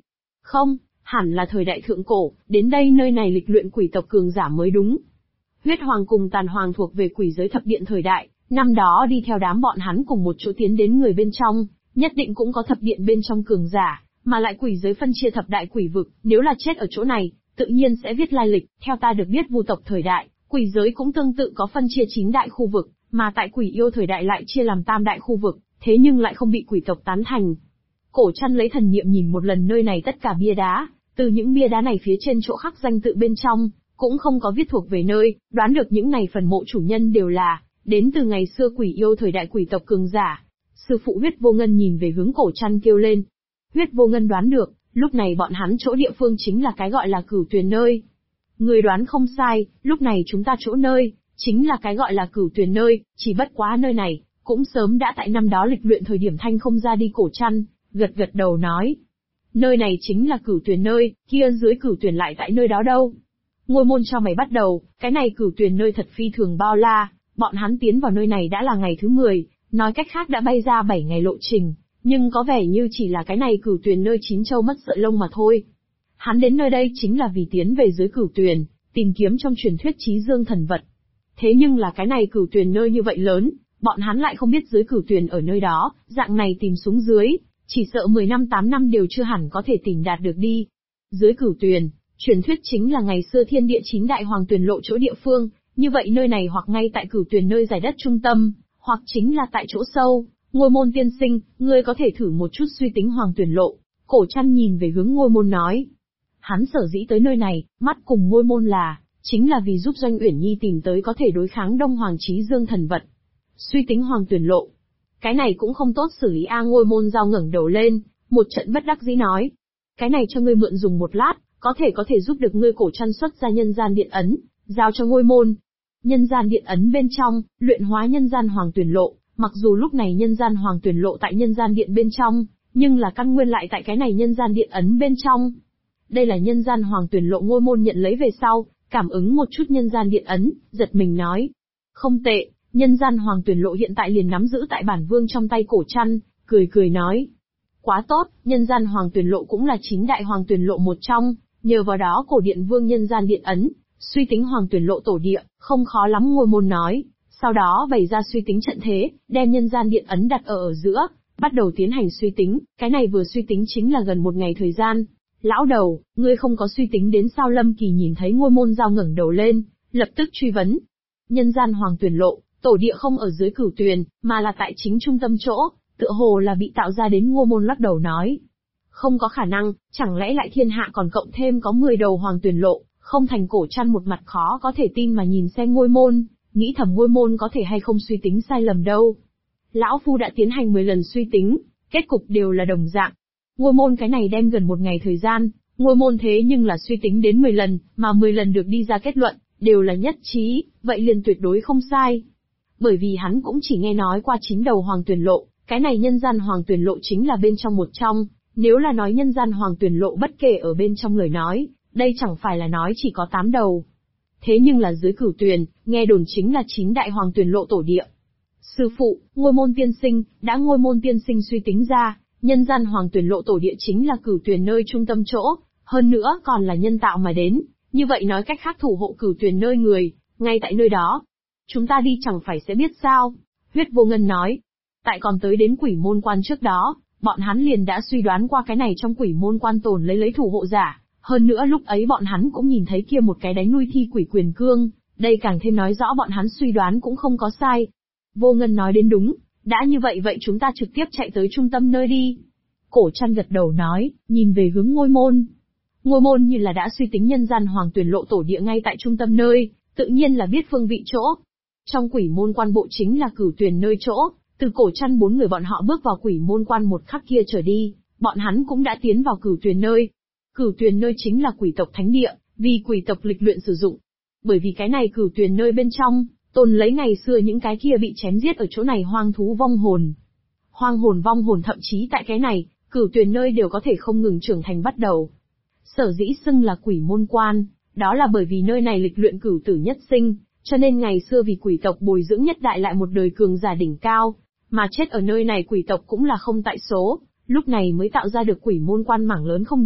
Không, hẳn là thời đại thượng cổ, đến đây nơi này lịch luyện quỷ tộc cường giả mới đúng. Huyết Hoàng cùng Tàn Hoàng thuộc về quỷ giới thập điện thời đại, năm đó đi theo đám bọn hắn cùng một chỗ tiến đến người bên trong, nhất định cũng có thập điện bên trong cường giả, mà lại quỷ giới phân chia thập đại quỷ vực, nếu là chết ở chỗ này, tự nhiên sẽ viết lai lịch, theo ta được biết vu tộc thời đại, quỷ giới cũng tương tự có phân chia 9 đại khu vực, mà tại quỷ yêu thời đại lại chia làm tam đại khu vực, thế nhưng lại không bị quỷ tộc tán thành. Cổ Trăn lấy thần niệm nhìn một lần nơi này tất cả bia đá, từ những bia đá này phía trên chỗ khắc danh tự bên trong, cũng không có viết thuộc về nơi, đoán được những này phần mộ chủ nhân đều là đến từ ngày xưa quỷ yêu thời đại quỷ tộc cường giả. Sư phụ Huyết Vô Ngân nhìn về hướng Cổ Trăn kêu lên. Huyết Vô Ngân đoán được, lúc này bọn hắn chỗ địa phương chính là cái gọi là Cửu Tuyền nơi. Người đoán không sai, lúc này chúng ta chỗ nơi, chính là cái gọi là Cửu Tuyền nơi, chỉ bất quá nơi này, cũng sớm đã tại năm đó lịch luyện thời điểm thanh không ra đi. Cổ Trăn gật gật đầu nói. Nơi này chính là Cửu Tuyền nơi, kia dưới Cửu Tuyền lại tại nơi đó đâu. Ngôi môn cho mày bắt đầu, cái này Cửu Tuyền nơi thật phi thường bao la, bọn hắn tiến vào nơi này đã là ngày thứ 10, nói cách khác đã bay ra 7 ngày lộ trình, nhưng có vẻ như chỉ là cái này Cửu Tuyền nơi 9 châu mất sợi lông mà thôi. Hắn đến nơi đây chính là vì tiến về dưới Cửu Tuyền, tìm kiếm trong truyền thuyết Chí Dương thần vật. Thế nhưng là cái này Cửu Tuyền nơi như vậy lớn, bọn hắn lại không biết dưới Cửu Tuyền ở nơi đó, dạng này tìm xuống dưới, chỉ sợ 10 năm 8 năm đều chưa hẳn có thể tìm đạt được đi. Dưới Cửu Tuyền, truyền thuyết chính là ngày xưa thiên địa 9 đại hoàng tuyền lộ chỗ địa phương, như vậy nơi này hoặc ngay tại Cửu Tuyền nơi giải đất trung tâm, hoặc chính là tại chỗ sâu. Ngôi môn tiên sinh, ngươi có thể thử một chút suy tính hoàng tuyền lộ. Cổ Trăn nhìn về hướng ngôi môn nói. Hắn sở dĩ tới nơi này, mắt cùng ngôi môn chính là vì giúp Doanh Uyển Nhi tìm tới có thể đối kháng Đông Hoàng Chí Dương thần vật. Suy tính hoàng tuyền lộ. Cái này cũng không tốt xử lý a. Ngôi môn giao ngẩng đầu lên, một trận bất đắc dĩ nói. Cái này cho ngươi mượn dùng một lát, có thể giúp được ngươi. Cổ Trăn xuất ra nhân gian điện ấn, giao cho ngôi môn. Nhân gian điện ấn bên trong, luyện hóa nhân gian hoàng tuyền lộ, mặc dù lúc này nhân gian hoàng tuyền lộ tại nhân gian điện bên trong, nhưng là căn nguyên lại tại cái này nhân gian điện ấn bên trong. Đây là nhân gian hoàng tuyền lộ. Ngôi môn nhận lấy về sau, cảm ứng một chút nhân gian điện ấn, giật mình nói. Không tệ, nhân gian hoàng tuyền lộ hiện tại liền nắm giữ tại bản vương trong tay. Cổ Trăn cười nói. Quá tốt, nhân gian hoàng tuyền lộ cũng là 9 đại hoàng tuyền lộ một trong, nhờ vào đó cổ điện vương nhân gian điện ấn, suy tính hoàng tuyền lộ tổ địa, không khó lắm. Ngôi môn nói, sau đó bày ra suy tính trận thế, đem nhân gian điện ấn đặt ở giữa, bắt đầu tiến hành suy tính, cái này vừa suy tính chính là gần 1 ngày thời gian. Lão đầu, ngươi không có suy tính đến sao? Lâm Kỳ nhìn thấy ngôi môn giao ngẩng đầu lên, lập tức truy vấn. Nhân gian hoàng tuyền lộ, tổ địa không ở dưới Cửu Tuyền, mà là tại chính trung tâm chỗ, tựa hồ là bị tạo ra đến. Ngôi môn lắc đầu nói. Không có khả năng, chẳng lẽ lại thiên hạ còn cộng thêm có 10 đầu hoàng tuyền lộ, không thành. Cổ Trăn một mặt khó có thể tin mà nhìn xem ngôi môn, nghĩ thầm ngôi môn có thể hay không suy tính sai lầm đâu. Lão Phu đã tiến hành 10 lần suy tính, kết cục đều là đồng dạng. Ngôi môn cái này đem gần 1 ngày thời gian, ngôi môn thế nhưng là suy tính đến 10 lần, mà 10 lần được đi ra kết luận, đều là nhất trí, vậy liền tuyệt đối không sai. Bởi vì hắn cũng chỉ nghe nói qua 9 đầu hoàng tuyền lộ, cái này nhân gian hoàng tuyền lộ chính là bên trong một trong, nếu là nói nhân gian hoàng tuyền lộ bất kể ở bên trong lời nói, đây chẳng phải là nói chỉ có 8 đầu. Thế nhưng là dưới Cửu Tuyền, nghe đồn chính là 9 đại hoàng tuyền lộ tổ địa. Sư phụ, ngôi môn tiên sinh, đã ngôi môn tiên sinh suy tính ra, nhân gian hoàng tuyền lộ tổ địa chính là Cửu Tuyền nơi trung tâm chỗ, hơn nữa còn là nhân tạo mà đến, như vậy nói cách khác thủ hộ Cửu Tuyền nơi người, ngay tại nơi đó. Chúng ta đi chẳng phải sẽ biết sao? Huyết Vô Ngân nói. Tại còn tới đến Quỷ Môn Quan trước đó, bọn hắn liền đã suy đoán qua cái này trong Quỷ Môn Quan tồn lấy thủ hộ giả, hơn nữa lúc ấy bọn hắn cũng nhìn thấy kia một cái đánh nuôi thi quỷ quyền cương, đây càng thêm nói rõ bọn hắn suy đoán cũng không có sai. Vô Ngân nói đến đúng, đã như vậy chúng ta trực tiếp chạy tới trung tâm nơi đi. Cổ Trăn gật đầu nói, nhìn về hướng ngôi môn. Ngôi môn như là đã suy tính nhân gian hoàng tuyền lộ tổ địa ngay tại trung tâm nơi, tự nhiên là biết phương vị chỗ. Trong Quỷ Môn Quan bộ chính là Cửu Tuyền nơi chỗ, từ Cổ Trăn 4 người bọn họ bước vào Quỷ Môn Quan một khắc kia trở đi, bọn hắn cũng đã tiến vào Cửu Tuyền nơi. Cửu Tuyền nơi chính là quỷ tộc thánh địa, vì quỷ tộc lịch luyện sử dụng. Bởi vì cái này Cửu Tuyền nơi bên trong, tồn lấy ngày xưa những cái kia bị chém giết ở chỗ này hoang thú vong hồn. Hoang hồn vong hồn thậm chí tại cái này, Cửu Tuyền nơi đều có thể không ngừng trưởng thành bắt đầu. Sở dĩ xưng là Quỷ Môn Quan, đó là bởi vì nơi này lịch luyện cửu tử nhất sinh, cho nên ngày xưa vì quỷ tộc bồi dưỡng nhất đại lại một đời cường giả đỉnh cao, mà chết ở nơi này quỷ tộc cũng là không tại số, lúc này mới tạo ra được Quỷ Môn Quan mảng lớn không địa,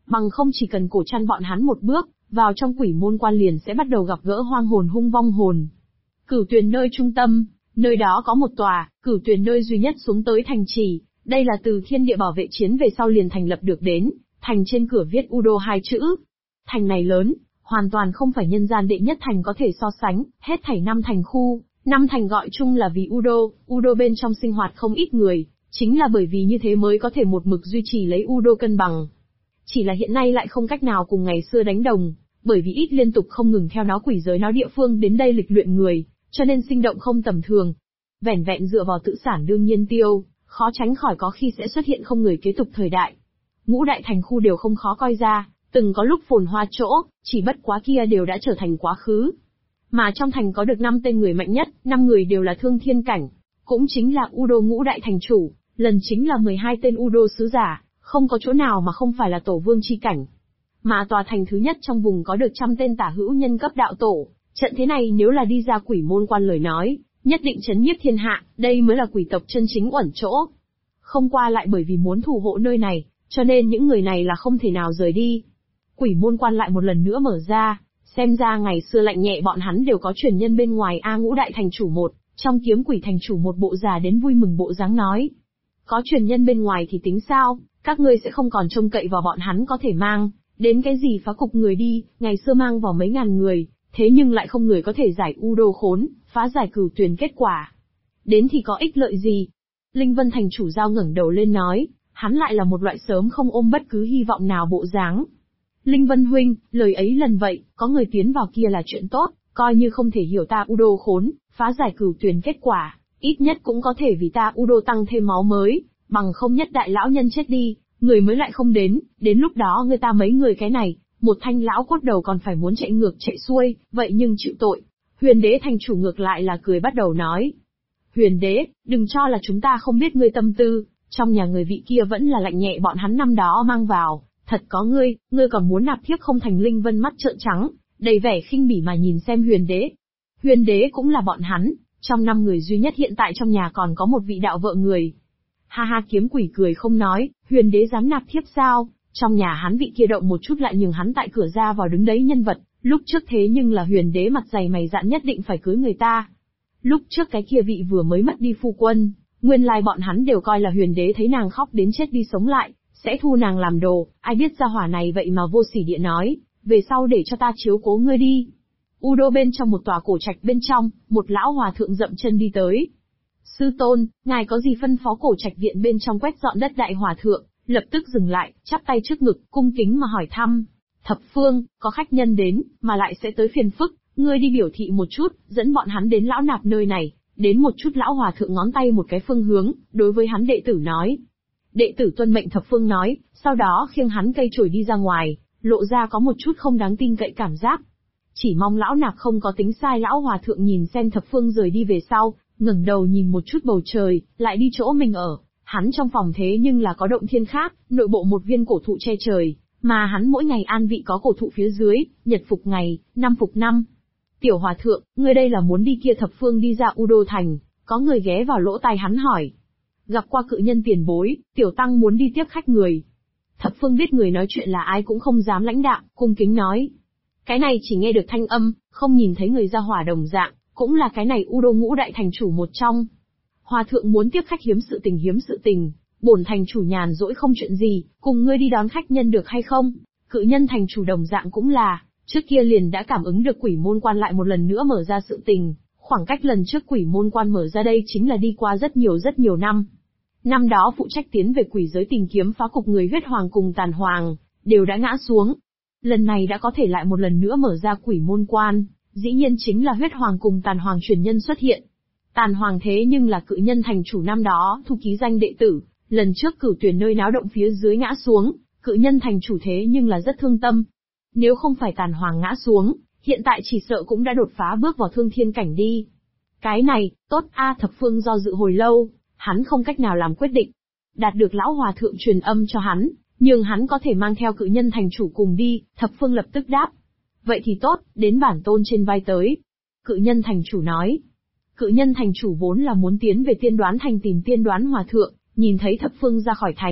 Bằng không chỉ cần cổ trăn bọn hắn một bước, vào trong quỷ môn quan liền sẽ bắt đầu gặp gỡ hoang hồn hung vong hồn. Cửu Tuyền nơi trung tâm, nơi đó có một tòa, Cửu Tuyền nơi duy nhất xuống tới thành trì, đây là từ thiên địa bảo vệ chiến về sau liền thành lập được đến, thành trên cửa viết Udo hai chữ. Thành này lớn, hoàn toàn không phải nhân gian đệ nhất thành có thể so sánh, hết thảy 5 thành khu, 5 thành gọi chung là vì Udo bên trong sinh hoạt không ít người, chính là bởi vì như thế mới có thể một mực duy trì lấy Udo cân bằng. Chỉ là hiện nay lại không cách nào cùng ngày xưa đánh đồng, bởi vì ít liên tục không ngừng theo nó quỷ giới nó địa phương đến đây lịch luyện người, cho nên sinh động không tầm thường. Vẻn vẹn dựa vào tự sản đương nhiên tiêu, khó tránh khỏi có khi sẽ xuất hiện không người kế tục thời đại. Ngũ đại thành khu đều không khó coi ra, từng có lúc phồn hoa chỗ, chỉ bất quá kia đều đã trở thành quá khứ. Mà trong thành có được 5 tên người mạnh nhất, 5 người đều là thương thiên cảnh, cũng chính là Udo ngũ đại thành chủ, lần chính là 12 tên Udo sứ giả, không có chỗ nào mà không phải là tổ vương chi cảnh. Mà tòa thành thứ nhất trong vùng có được 100 tên tả hữu nhân cấp đạo tổ, trận thế này nếu là đi ra quỷ môn quan lời nói, nhất định chấn nhiếp thiên hạ, đây mới là quỷ tộc chân chính uẩn chỗ. Không qua lại bởi vì muốn thủ hộ nơi này, cho nên những người này là không thể nào rời đi. Quỷ môn quan lại một lần nữa mở ra, xem ra ngày xưa lạnh nhẹ bọn hắn đều có truyền nhân bên ngoài ngũ đại thành chủ một, trong kiếm quỷ thành chủ một bộ già đến vui mừng bộ dáng nói. Có truyền nhân bên ngoài thì tính sao, các ngươi sẽ không còn trông cậy vào bọn hắn có thể mang đến cái gì phá cục người đi, ngày xưa mang vào mấy ngàn người, thế nhưng lại không người có thể giải Udo khốn, phá giải Cửu Tuyền kết quả. Đến thì có ích lợi gì? Linh Vân thành chủ giao ngẩng đầu lên nói, hắn lại là một loại sớm không ôm bất cứ hy vọng nào bộ dáng. Linh Vân huynh, lời ấy lần vậy, có người tiến vào kia là chuyện tốt, coi như không thể hiểu ta Udo khốn, phá giải Cửu Tuyền kết quả, ít nhất cũng có thể vì ta Udo tăng thêm máu mới, bằng không nhất đại lão nhân chết đi, người mới lại không đến lúc đó người ta mấy người cái này, một thanh lão cốt đầu còn phải muốn chạy ngược chạy xuôi, vậy nhưng chịu tội. Huyền đế thành chủ ngược lại là cười bắt đầu nói. Huyền đế, đừng cho là chúng ta không biết ngươi tâm tư, trong nhà người vị kia vẫn là lạnh nhẹ bọn hắn năm đó mang vào, thật có ngươi còn muốn nạp thiếp không thành. Linh Vân mắt trợn trắng, đầy vẻ khinh bỉ mà nhìn xem huyền đế. Huyền đế cũng là bọn hắn, trong 5 người duy nhất hiện tại trong nhà còn có một vị đạo vợ người. Ha ha, kiếm quỷ cười không nói, huyền đế dám nạp thiếp sao, trong nhà hắn vị kia động một chút lại nhường hắn tại cửa ra vào đứng đấy nhân vật, lúc trước thế nhưng là huyền đế mặt dày mày dạn nhất định phải cưới người ta. Lúc trước cái kia vị vừa mới mất đi phu quân, nguyên lai bọn hắn đều coi là huyền đế thấy nàng khóc đến chết đi sống lại, sẽ thu nàng làm đồ, ai biết ra hỏa này vậy mà vô sỉ địa nói, về sau để cho ta chiếu cố ngươi đi. Udo bên trong một tòa cổ trạch bên trong, một lão hòa thượng dậm chân đi tới. Sư tôn, ngài có gì phân phó? Cổ trạch viện bên trong quét dọn đất đại hòa thượng, lập tức dừng lại, chắp tay trước ngực, cung kính mà hỏi thăm. Thập phương, có khách nhân đến, mà lại sẽ tới phiền phức, ngươi đi biểu thị một chút, dẫn bọn hắn đến lão nạp nơi này, đến một chút. Lão hòa thượng ngón tay một cái phương hướng, đối với hắn đệ tử nói. Đệ tử tuân mệnh. Thập phương nói, sau đó khiêng hắn cây chổi đi ra ngoài, lộ ra có một chút không đáng tin cậy cảm giác. Chỉ mong lão nạp không có tính sai. Lão hòa thượng nhìn xem thập phương rời đi về sau, ngẩng đầu nhìn một chút bầu trời, lại đi chỗ mình ở. Hắn trong phòng thế nhưng là có động thiên khác, nội bộ một viên cổ thụ che trời, mà hắn mỗi ngày an vị có cổ thụ phía dưới, nhật phục ngày, năm phục năm. Tiểu hòa thượng, ngươi đây là muốn đi kia? Thập phương đi ra Udo thành, có người ghé vào lỗ tai hắn hỏi. Gặp qua cự nhân tiền bối, tiểu tăng muốn đi tiếp khách người. Thập phương biết người nói chuyện là ai cũng không dám lãnh đạm, cung kính nói. Cái này chỉ nghe được thanh âm, không nhìn thấy người ra hỏa đồng dạng, cũng là cái này Udo ngũ đại thành chủ một trong. Hòa thượng muốn tiếp khách hiếm sự tình, bổn thành chủ nhàn rỗi không chuyện gì, cùng ngươi đi đón khách nhân được hay không? Cự nhân thành chủ đồng dạng cũng là, trước kia liền đã cảm ứng được quỷ môn quan lại một lần nữa mở ra sự tình, khoảng cách lần trước quỷ môn quan mở ra đây chính là đi qua rất nhiều năm. Năm đó phụ trách tiến về quỷ giới tìm kiếm phá cục người huyết hoàng cùng tàn hoàng, đều đã ngã xuống. Lần này đã có thể lại một lần nữa mở ra quỷ môn quan, dĩ nhiên chính là huyết hoàng cùng tàn hoàng truyền nhân xuất hiện. Tàn hoàng thế nhưng là cự nhân thành chủ năm đó thu ký danh đệ tử, lần trước Cửu Tuyền nơi náo động phía dưới ngã xuống, cự nhân thành chủ thế nhưng là rất thương tâm. Nếu không phải tàn hoàng ngã xuống, hiện tại chỉ sợ cũng đã đột phá bước vào thương thiên cảnh đi. Cái này, tốt a. Thập phương do dự hồi lâu, hắn không cách nào làm quyết định. Đạt được lão hòa thượng truyền âm cho hắn, nhưng hắn có thể mang theo cự nhân thành chủ cùng đi. Thập phương lập tức đáp. Vậy thì tốt, đến bản tôn trên vai tới. Cự nhân thành chủ nói. Cự nhân thành chủ vốn là muốn tiến về Tiên Đoán thành tìm Tiên Đoán hòa thượng, nhìn thấy thập phương ra khỏi thành,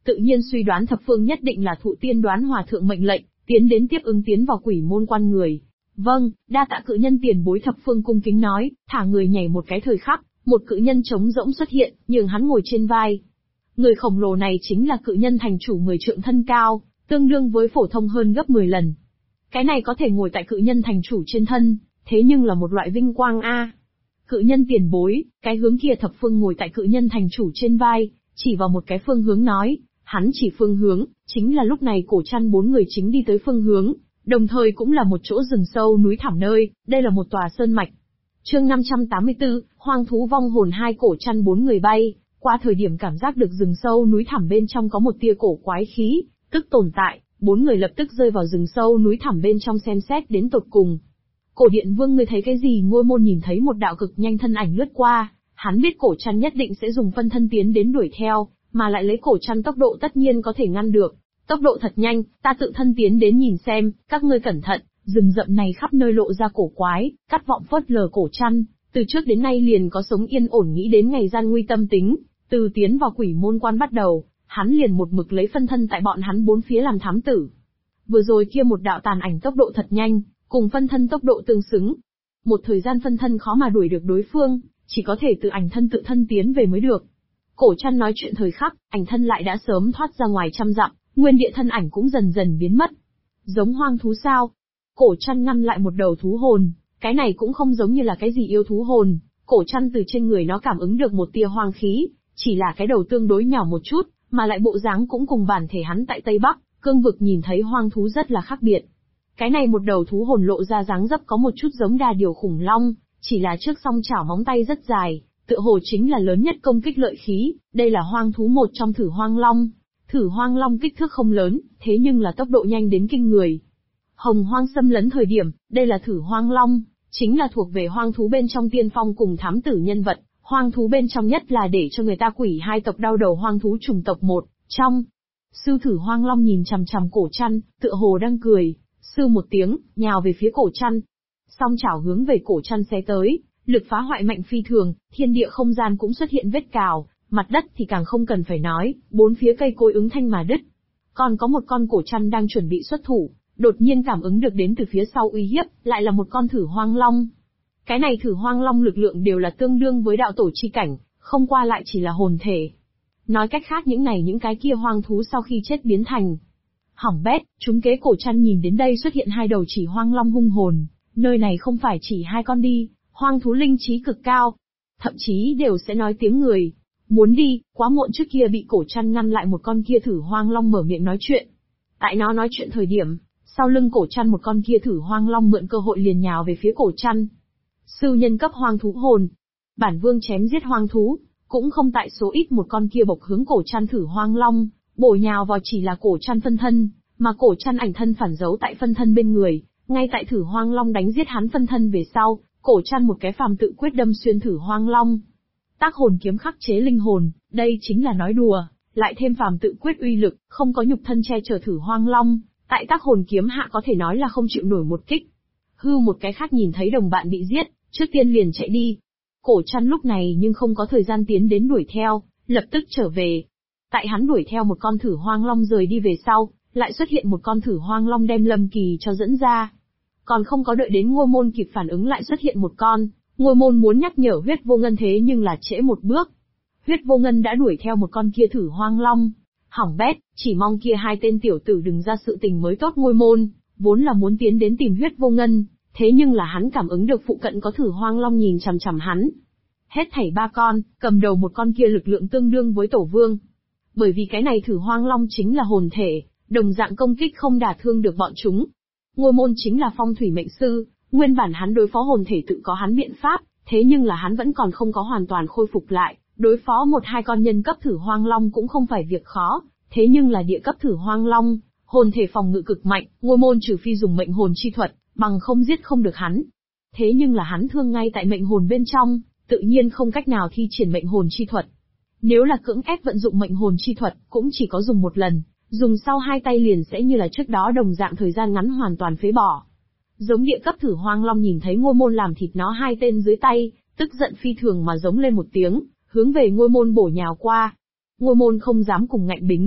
tự nhiên suy đoán thập phương nhất định là thụ tiên đoán hòa thượng mệnh lệnh, tiến đến tiếp ứng tiến vào quỷ môn quan người. Vâng, đa tạ cự nhân tiền bối. Thập phương cung kính nói, thả người nhảy một cái thời khắc, một cự nhân trống rỗng xuất hiện, nhường hắn ngồi trên vai. Người khổng lồ này chính là cự nhân thành chủ 10 trượng thân cao, tương đương với phổ thông hơn gấp 10 lần. Cái này có thể ngồi tại cự nhân thành chủ trên thân, thế nhưng là một loại vinh quang a. Cự nhân tiền bối, cái hướng kia. Thập phương ngồi tại cự nhân thành chủ trên vai, chỉ vào một cái phương hướng nói, hắn chỉ phương hướng, chính là lúc này Cổ Trăn 4 người chính đi tới phương hướng, đồng thời cũng là một chỗ rừng sâu núi thẳm nơi, đây là một tòa sơn mạch. Chương 584, hoang thú vong hồn. Hai Cổ Trăn 4 người bay qua thời điểm cảm giác được rừng sâu núi thẳm bên trong có một tia cổ quái khí, tức tồn tại, 4 người lập tức rơi vào rừng sâu núi thẳm bên trong xem xét đến tột cùng. Cổ Điện Vương, ngươi thấy cái gì? Ngôi môn nhìn thấy một đạo cực nhanh thân ảnh lướt qua, hắn biết Cổ Trăn nhất định sẽ dùng phân thân tiến đến đuổi theo, mà lại lấy Cổ Trăn tốc độ tất nhiên có thể ngăn được. Tốc độ thật nhanh, ta tự thân tiến đến nhìn xem, các ngươi cẩn thận. Rừng rậm này khắp nơi lộ ra cổ quái, cắt vọng phớt lờ Cổ Trăn, từ trước đến nay liền có sống yên ổn nghĩ đến ngày gian nguy tâm tính, từ tiến vào quỷ môn quan bắt đầu, hắn liền một mực lấy phân thân tại bọn hắn bốn phía làm thám tử. Vừa rồi kia một đạo tàn ảnh tốc độ thật nhanh, cùng phân thân tốc độ tương xứng. Một thời gian phân thân khó mà đuổi được đối phương, chỉ có thể từ ảnh thân tự thân tiến về mới được. Cổ Trăn nói chuyện thời khắc, ảnh thân lại đã sớm thoát ra ngoài trăm dặm, nguyên địa thân ảnh cũng dần dần biến mất. Giống hoang thú sao? Cổ Trăn ngăn lại một đầu thú hồn, cái này cũng không giống như là cái gì yêu thú hồn. Cổ Trăn từ trên người nó cảm ứng được một tia hoang khí, chỉ là cái đầu tương đối nhỏ một chút, mà lại bộ dáng cũng cùng bản thể hắn tại Tây Bắc, cương vực nhìn thấy hoang thú rất là khác biệt. Cái này một đầu thú hồn lộ ra dáng dấp có một chút giống đà điểu khủng long, chỉ là trước song chảo móng tay rất dài, tựa hồ chính là lớn nhất công kích lợi khí. Đây là hoang thú một trong Thử Hoang Long. Thử Hoang Long kích thước không lớn, thế nhưng là tốc độ nhanh đến kinh người. Hồng Hoang xâm lấn thời điểm, đây là Thử Hoang Long, chính là thuộc về hoang thú bên trong tiên phong cùng thám tử nhân vật, hoang thú bên trong nhất là để cho người ta quỷ hai tộc đau đầu hoang thú chủng tộc một trong. Sư Thử Hoang Long nhìn chằm chằm Cổ Trăn, tựa hồ đang cười, sư một tiếng, nhào về phía Cổ Trăn. Song chảo hướng về Cổ Trăn xé tới, lực phá hoại mạnh phi thường, thiên địa không gian cũng xuất hiện vết cào, mặt đất thì càng không cần phải nói, bốn phía cây cối ứng thanh mà đứt. Còn có một con Cổ Trăn đang chuẩn bị xuất thủ, đột nhiên cảm ứng được đến từ phía sau uy hiếp, lại là một con Thử Hoang Long. Cái này Thử Hoang Long lực lượng đều là tương đương với đạo tổ chi cảnh, không qua lại chỉ là hồn thể. Nói cách khác những cái kia hoang thú sau khi chết biến thành. Hỏng bét, chúng kế. Cổ Trăn nhìn đến đây xuất hiện hai đầu Chỉ Hoang Long hung hồn, nơi này không phải chỉ hai con đi, hoang thú linh trí cực cao, thậm chí đều sẽ nói tiếng người. Muốn đi, quá muộn. Trước kia bị Cổ Trăn ngăn lại một con kia Thử Hoang Long mở miệng nói chuyện. Tại nó nói chuyện thời điểm, sau lưng Cổ Trăn một con kia Thử Hoang Long mượn cơ hội liền nhào về phía Cổ Trăn. Sư nhân cấp hoang thú hồn. Bản vương chém giết hoang thú, cũng không tại số ít. Một con kia bộc hướng Cổ Trăn Thử Hoang Long, bổ nhào vào chỉ là Cổ Trăn phân thân, mà Cổ Trăn ảnh thân phản giấu tại phân thân bên người. Ngay tại Thử Hoang Long đánh giết hắn phân thân về sau, Cổ Trăn một cái phàm tự quyết đâm xuyên Thử Hoang Long. Tác hồn kiếm khắc chế linh hồn, đây chính là nói đùa, lại thêm phàm tự quyết uy lực, không có nhục thân che chở Thử Hoang Long, tại tác hồn kiếm hạ có thể nói là không chịu nổi một kích. Hư một cái khác nhìn thấy đồng bạn bị giết, trước tiên liền chạy đi. Cổ Trăn lúc này nhưng không có thời gian tiến đến đuổi theo, lập tức trở về. Tại hắn đuổi theo một con Thử Hoang Long rời đi về sau, lại xuất hiện một con Thử Hoang Long đem Lâm Kỳ cho dẫn ra. Còn không có đợi đến Ngôi Môn kịp phản ứng lại xuất hiện một con. Ngôi Môn muốn nhắc nhở Huyết Vô Ngân thế nhưng là trễ một bước. Huyết Vô Ngân đã đuổi theo một con kia Thử Hoang Long. Hỏng bét, chỉ mong kia hai tên tiểu tử đừng ra sự tình mới tốt. Ngôi Môn vốn là muốn tiến đến tìm Huyết Vô Ngân, thế nhưng là hắn cảm ứng được phụ cận có Thử Hoang Long nhìn chằm chằm hắn. Hết thảy ba con, cầm đầu một con kia lực lượng tương đương với Tổ Vương. Bởi vì cái này Thử Hoang Long chính là hồn thể, đồng dạng công kích không đả thương được bọn chúng. Ngôi Môn chính là phong thủy mệnh sư, nguyên bản hắn đối phó hồn thể tự có hắn biện pháp, thế nhưng là hắn vẫn còn không có hoàn toàn khôi phục lại, đối phó một hai con nhân cấp Thử Hoang Long cũng không phải việc khó, thế nhưng là địa cấp Thử Hoang Long, hồn thể phòng ngự cực mạnh, Ngôi Môn trừ phi dùng mệnh hồn chi thuật, bằng không giết không được hắn. Thế nhưng là hắn thương ngay tại mệnh hồn bên trong, tự nhiên không cách nào thi triển mệnh hồn chi thuật. Nếu là cưỡng ép vận dụng mệnh hồn chi thuật, cũng chỉ có dùng một lần, dùng sau hai tay liền sẽ như là trước đó đồng dạng thời gian ngắn hoàn toàn phế bỏ. Giống địa cấp Thử Hoang Long nhìn thấy Ngôi Môn làm thịt nó hai tên dưới tay, tức giận phi thường mà giống lên một tiếng, hướng về Ngôi Môn bổ nhào qua. Ngôi Môn không dám cùng ngạnh bính,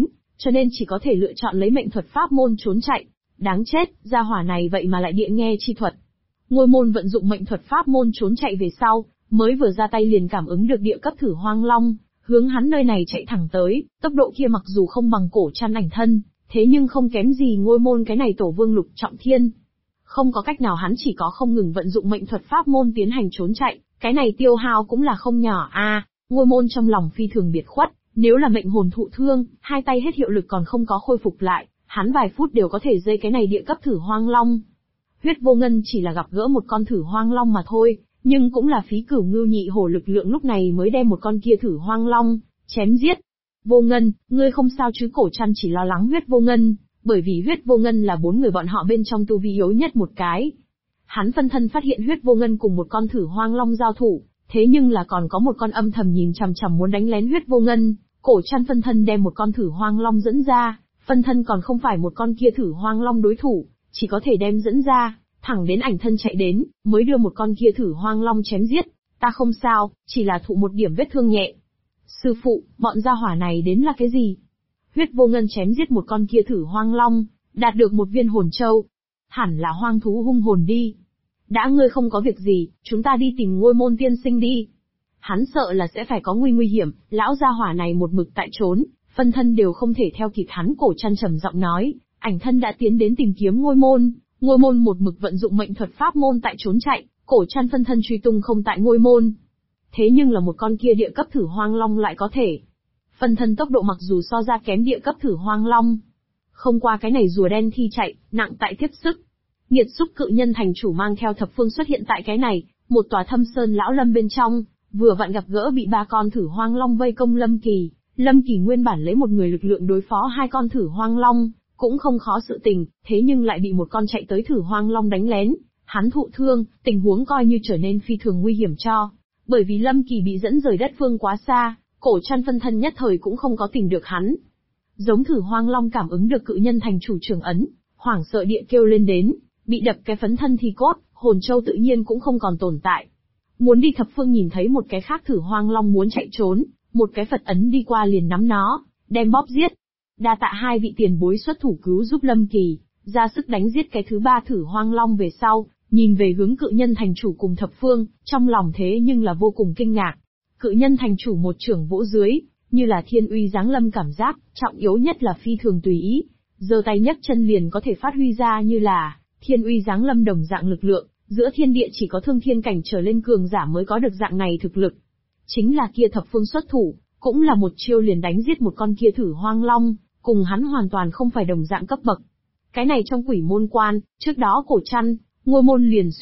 cho nên chỉ có thể lựa chọn lấy mệnh thuật pháp môn trốn chạy. Đáng chết, gia hỏa này vậy mà lại địa nghe chi thuật. Ngôi môn vận dụng mệnh thuật pháp môn trốn chạy về sau, mới vừa ra tay liền cảm ứng được địa cấp thử hoang long, hướng hắn nơi này chạy thẳng tới, tốc độ kia mặc dù không bằng cổ chăn ảnh thân, thế nhưng không kém gì ngôi môn cái này tổ vương lục trọng thiên. Không có cách nào hắn chỉ có không ngừng vận dụng mệnh thuật pháp môn tiến hành trốn chạy, cái này tiêu hao cũng là không nhỏ a. Ngôi môn trong lòng phi thường biệt khuất, nếu là mệnh hồn thụ thương, hai tay hết hiệu lực còn không có khôi phục lại, hắn vài phút đều có thể dây cái này địa cấp thử hoang long. Huyết vô ngân chỉ là gặp gỡ một con thử hoang long mà thôi, nhưng cũng là phí cửu ngưu nhị hổ lực lượng lúc này mới đem một con kia thử hoang long chém giết. Vô ngân, ngươi không sao chứ? Cổ chăn chỉ lo lắng huyết vô ngân, bởi vì huyết vô ngân là 4 người bọn họ bên trong tu vi yếu nhất một cái. Hắn phân thân phát hiện huyết vô ngân cùng một con thử hoang long giao thủ, thế nhưng là còn có một con âm thầm nhìn chằm chằm muốn đánh lén huyết vô ngân. Cổ chăn phân thân đem một con thử hoang long dẫn ra, phân thân còn không phải một con kia thử hoang long đối thủ, chỉ có thể đem dẫn ra, thẳng đến ảnh thân chạy đến, mới đưa một con kia thử hoang long chém giết. Ta không sao, chỉ là thụ một điểm vết thương nhẹ. Sư phụ, bọn gia hỏa này đến là cái gì? Huyết vô ngân chém giết một con kia thử hoang long, đạt được một viên hồn châu. Hẳn là hoang thú hung hồn đi. Đã ngươi không có việc gì, chúng ta đi tìm ngôi môn tiên sinh đi. Hắn sợ là sẽ phải có nguy hiểm, lão gia hỏa này một mực tại trốn, phân thân đều không thể theo kịp hắn. Cổ chăn trầm giọng nói, ảnh thân đã tiến đến tìm kiếm ngôi môn một mực vận dụng mệnh thuật pháp môn tại trốn chạy, cổ chăn phân thân truy tung không tại ngôi môn. Thế nhưng là một con kia địa cấp thử hoang long lại có thể. Phân thân tốc độ mặc dù so ra kém địa cấp thử hoang long. Không qua cái này rùa đen thi chạy, nặng tại tiếp sức. Nghiệt xúc cự nhân thành chủ mang theo thập phương xuất hiện tại cái này, một tòa thâm sơn lão lâm bên trong, vừa vặn gặp gỡ bị 3 con thử hoang long vây công Lâm Kỳ. Lâm Kỳ nguyên bản lấy một người lực lượng đối phó 2 con thử hoang long, cũng không khó sự tình, thế nhưng lại bị một con chạy tới thử hoang long đánh lén, hắn thụ thương, tình huống coi như trở nên phi thường nguy hiểm cho. Bởi vì Lâm Kỳ bị dẫn rời đất phương quá xa, cổ chăn phân thân nhất thời cũng không có tìm được hắn. Giống thử hoang long cảm ứng được cự nhân thành chủ trưởng ấn, hoảng sợ địa kêu lên đến, bị đập cái phấn thân thi cốt, hồn châu tự nhiên cũng không còn tồn tại. Muốn đi thập phương nhìn thấy một cái khác thử hoang long muốn chạy trốn, một cái Phật ấn đi qua liền nắm nó, đem bóp giết. Đa tạ 2 vị tiền bối xuất thủ cứu giúp Lâm Kỳ, ra sức đánh giết cái thứ 3 thử hoang long về sau, nhìn về hướng cự nhân thành chủ cùng thập phương, trong lòng thế nhưng là vô cùng kinh ngạc. Cự nhân thành chủ một trưởng vỗ dưới, như là thiên uy giáng lâm cảm giác, trọng yếu nhất là phi thường tùy ý, giơ tay nhấc chân liền có thể phát huy ra như là thiên uy giáng lâm đồng dạng lực lượng, giữa thiên địa chỉ có thương thiên cảnh trở lên cường giả mới có được dạng này thực lực. Chính là kia thập phương xuất thủ, cũng là một chiêu liền đánh giết một con kia thử hoang long, cùng hắn hoàn toàn không phải đồng dạng cấp bậc. Cái này trong quỷ môn quan, trước đó cổ chăn, ngôi môn liền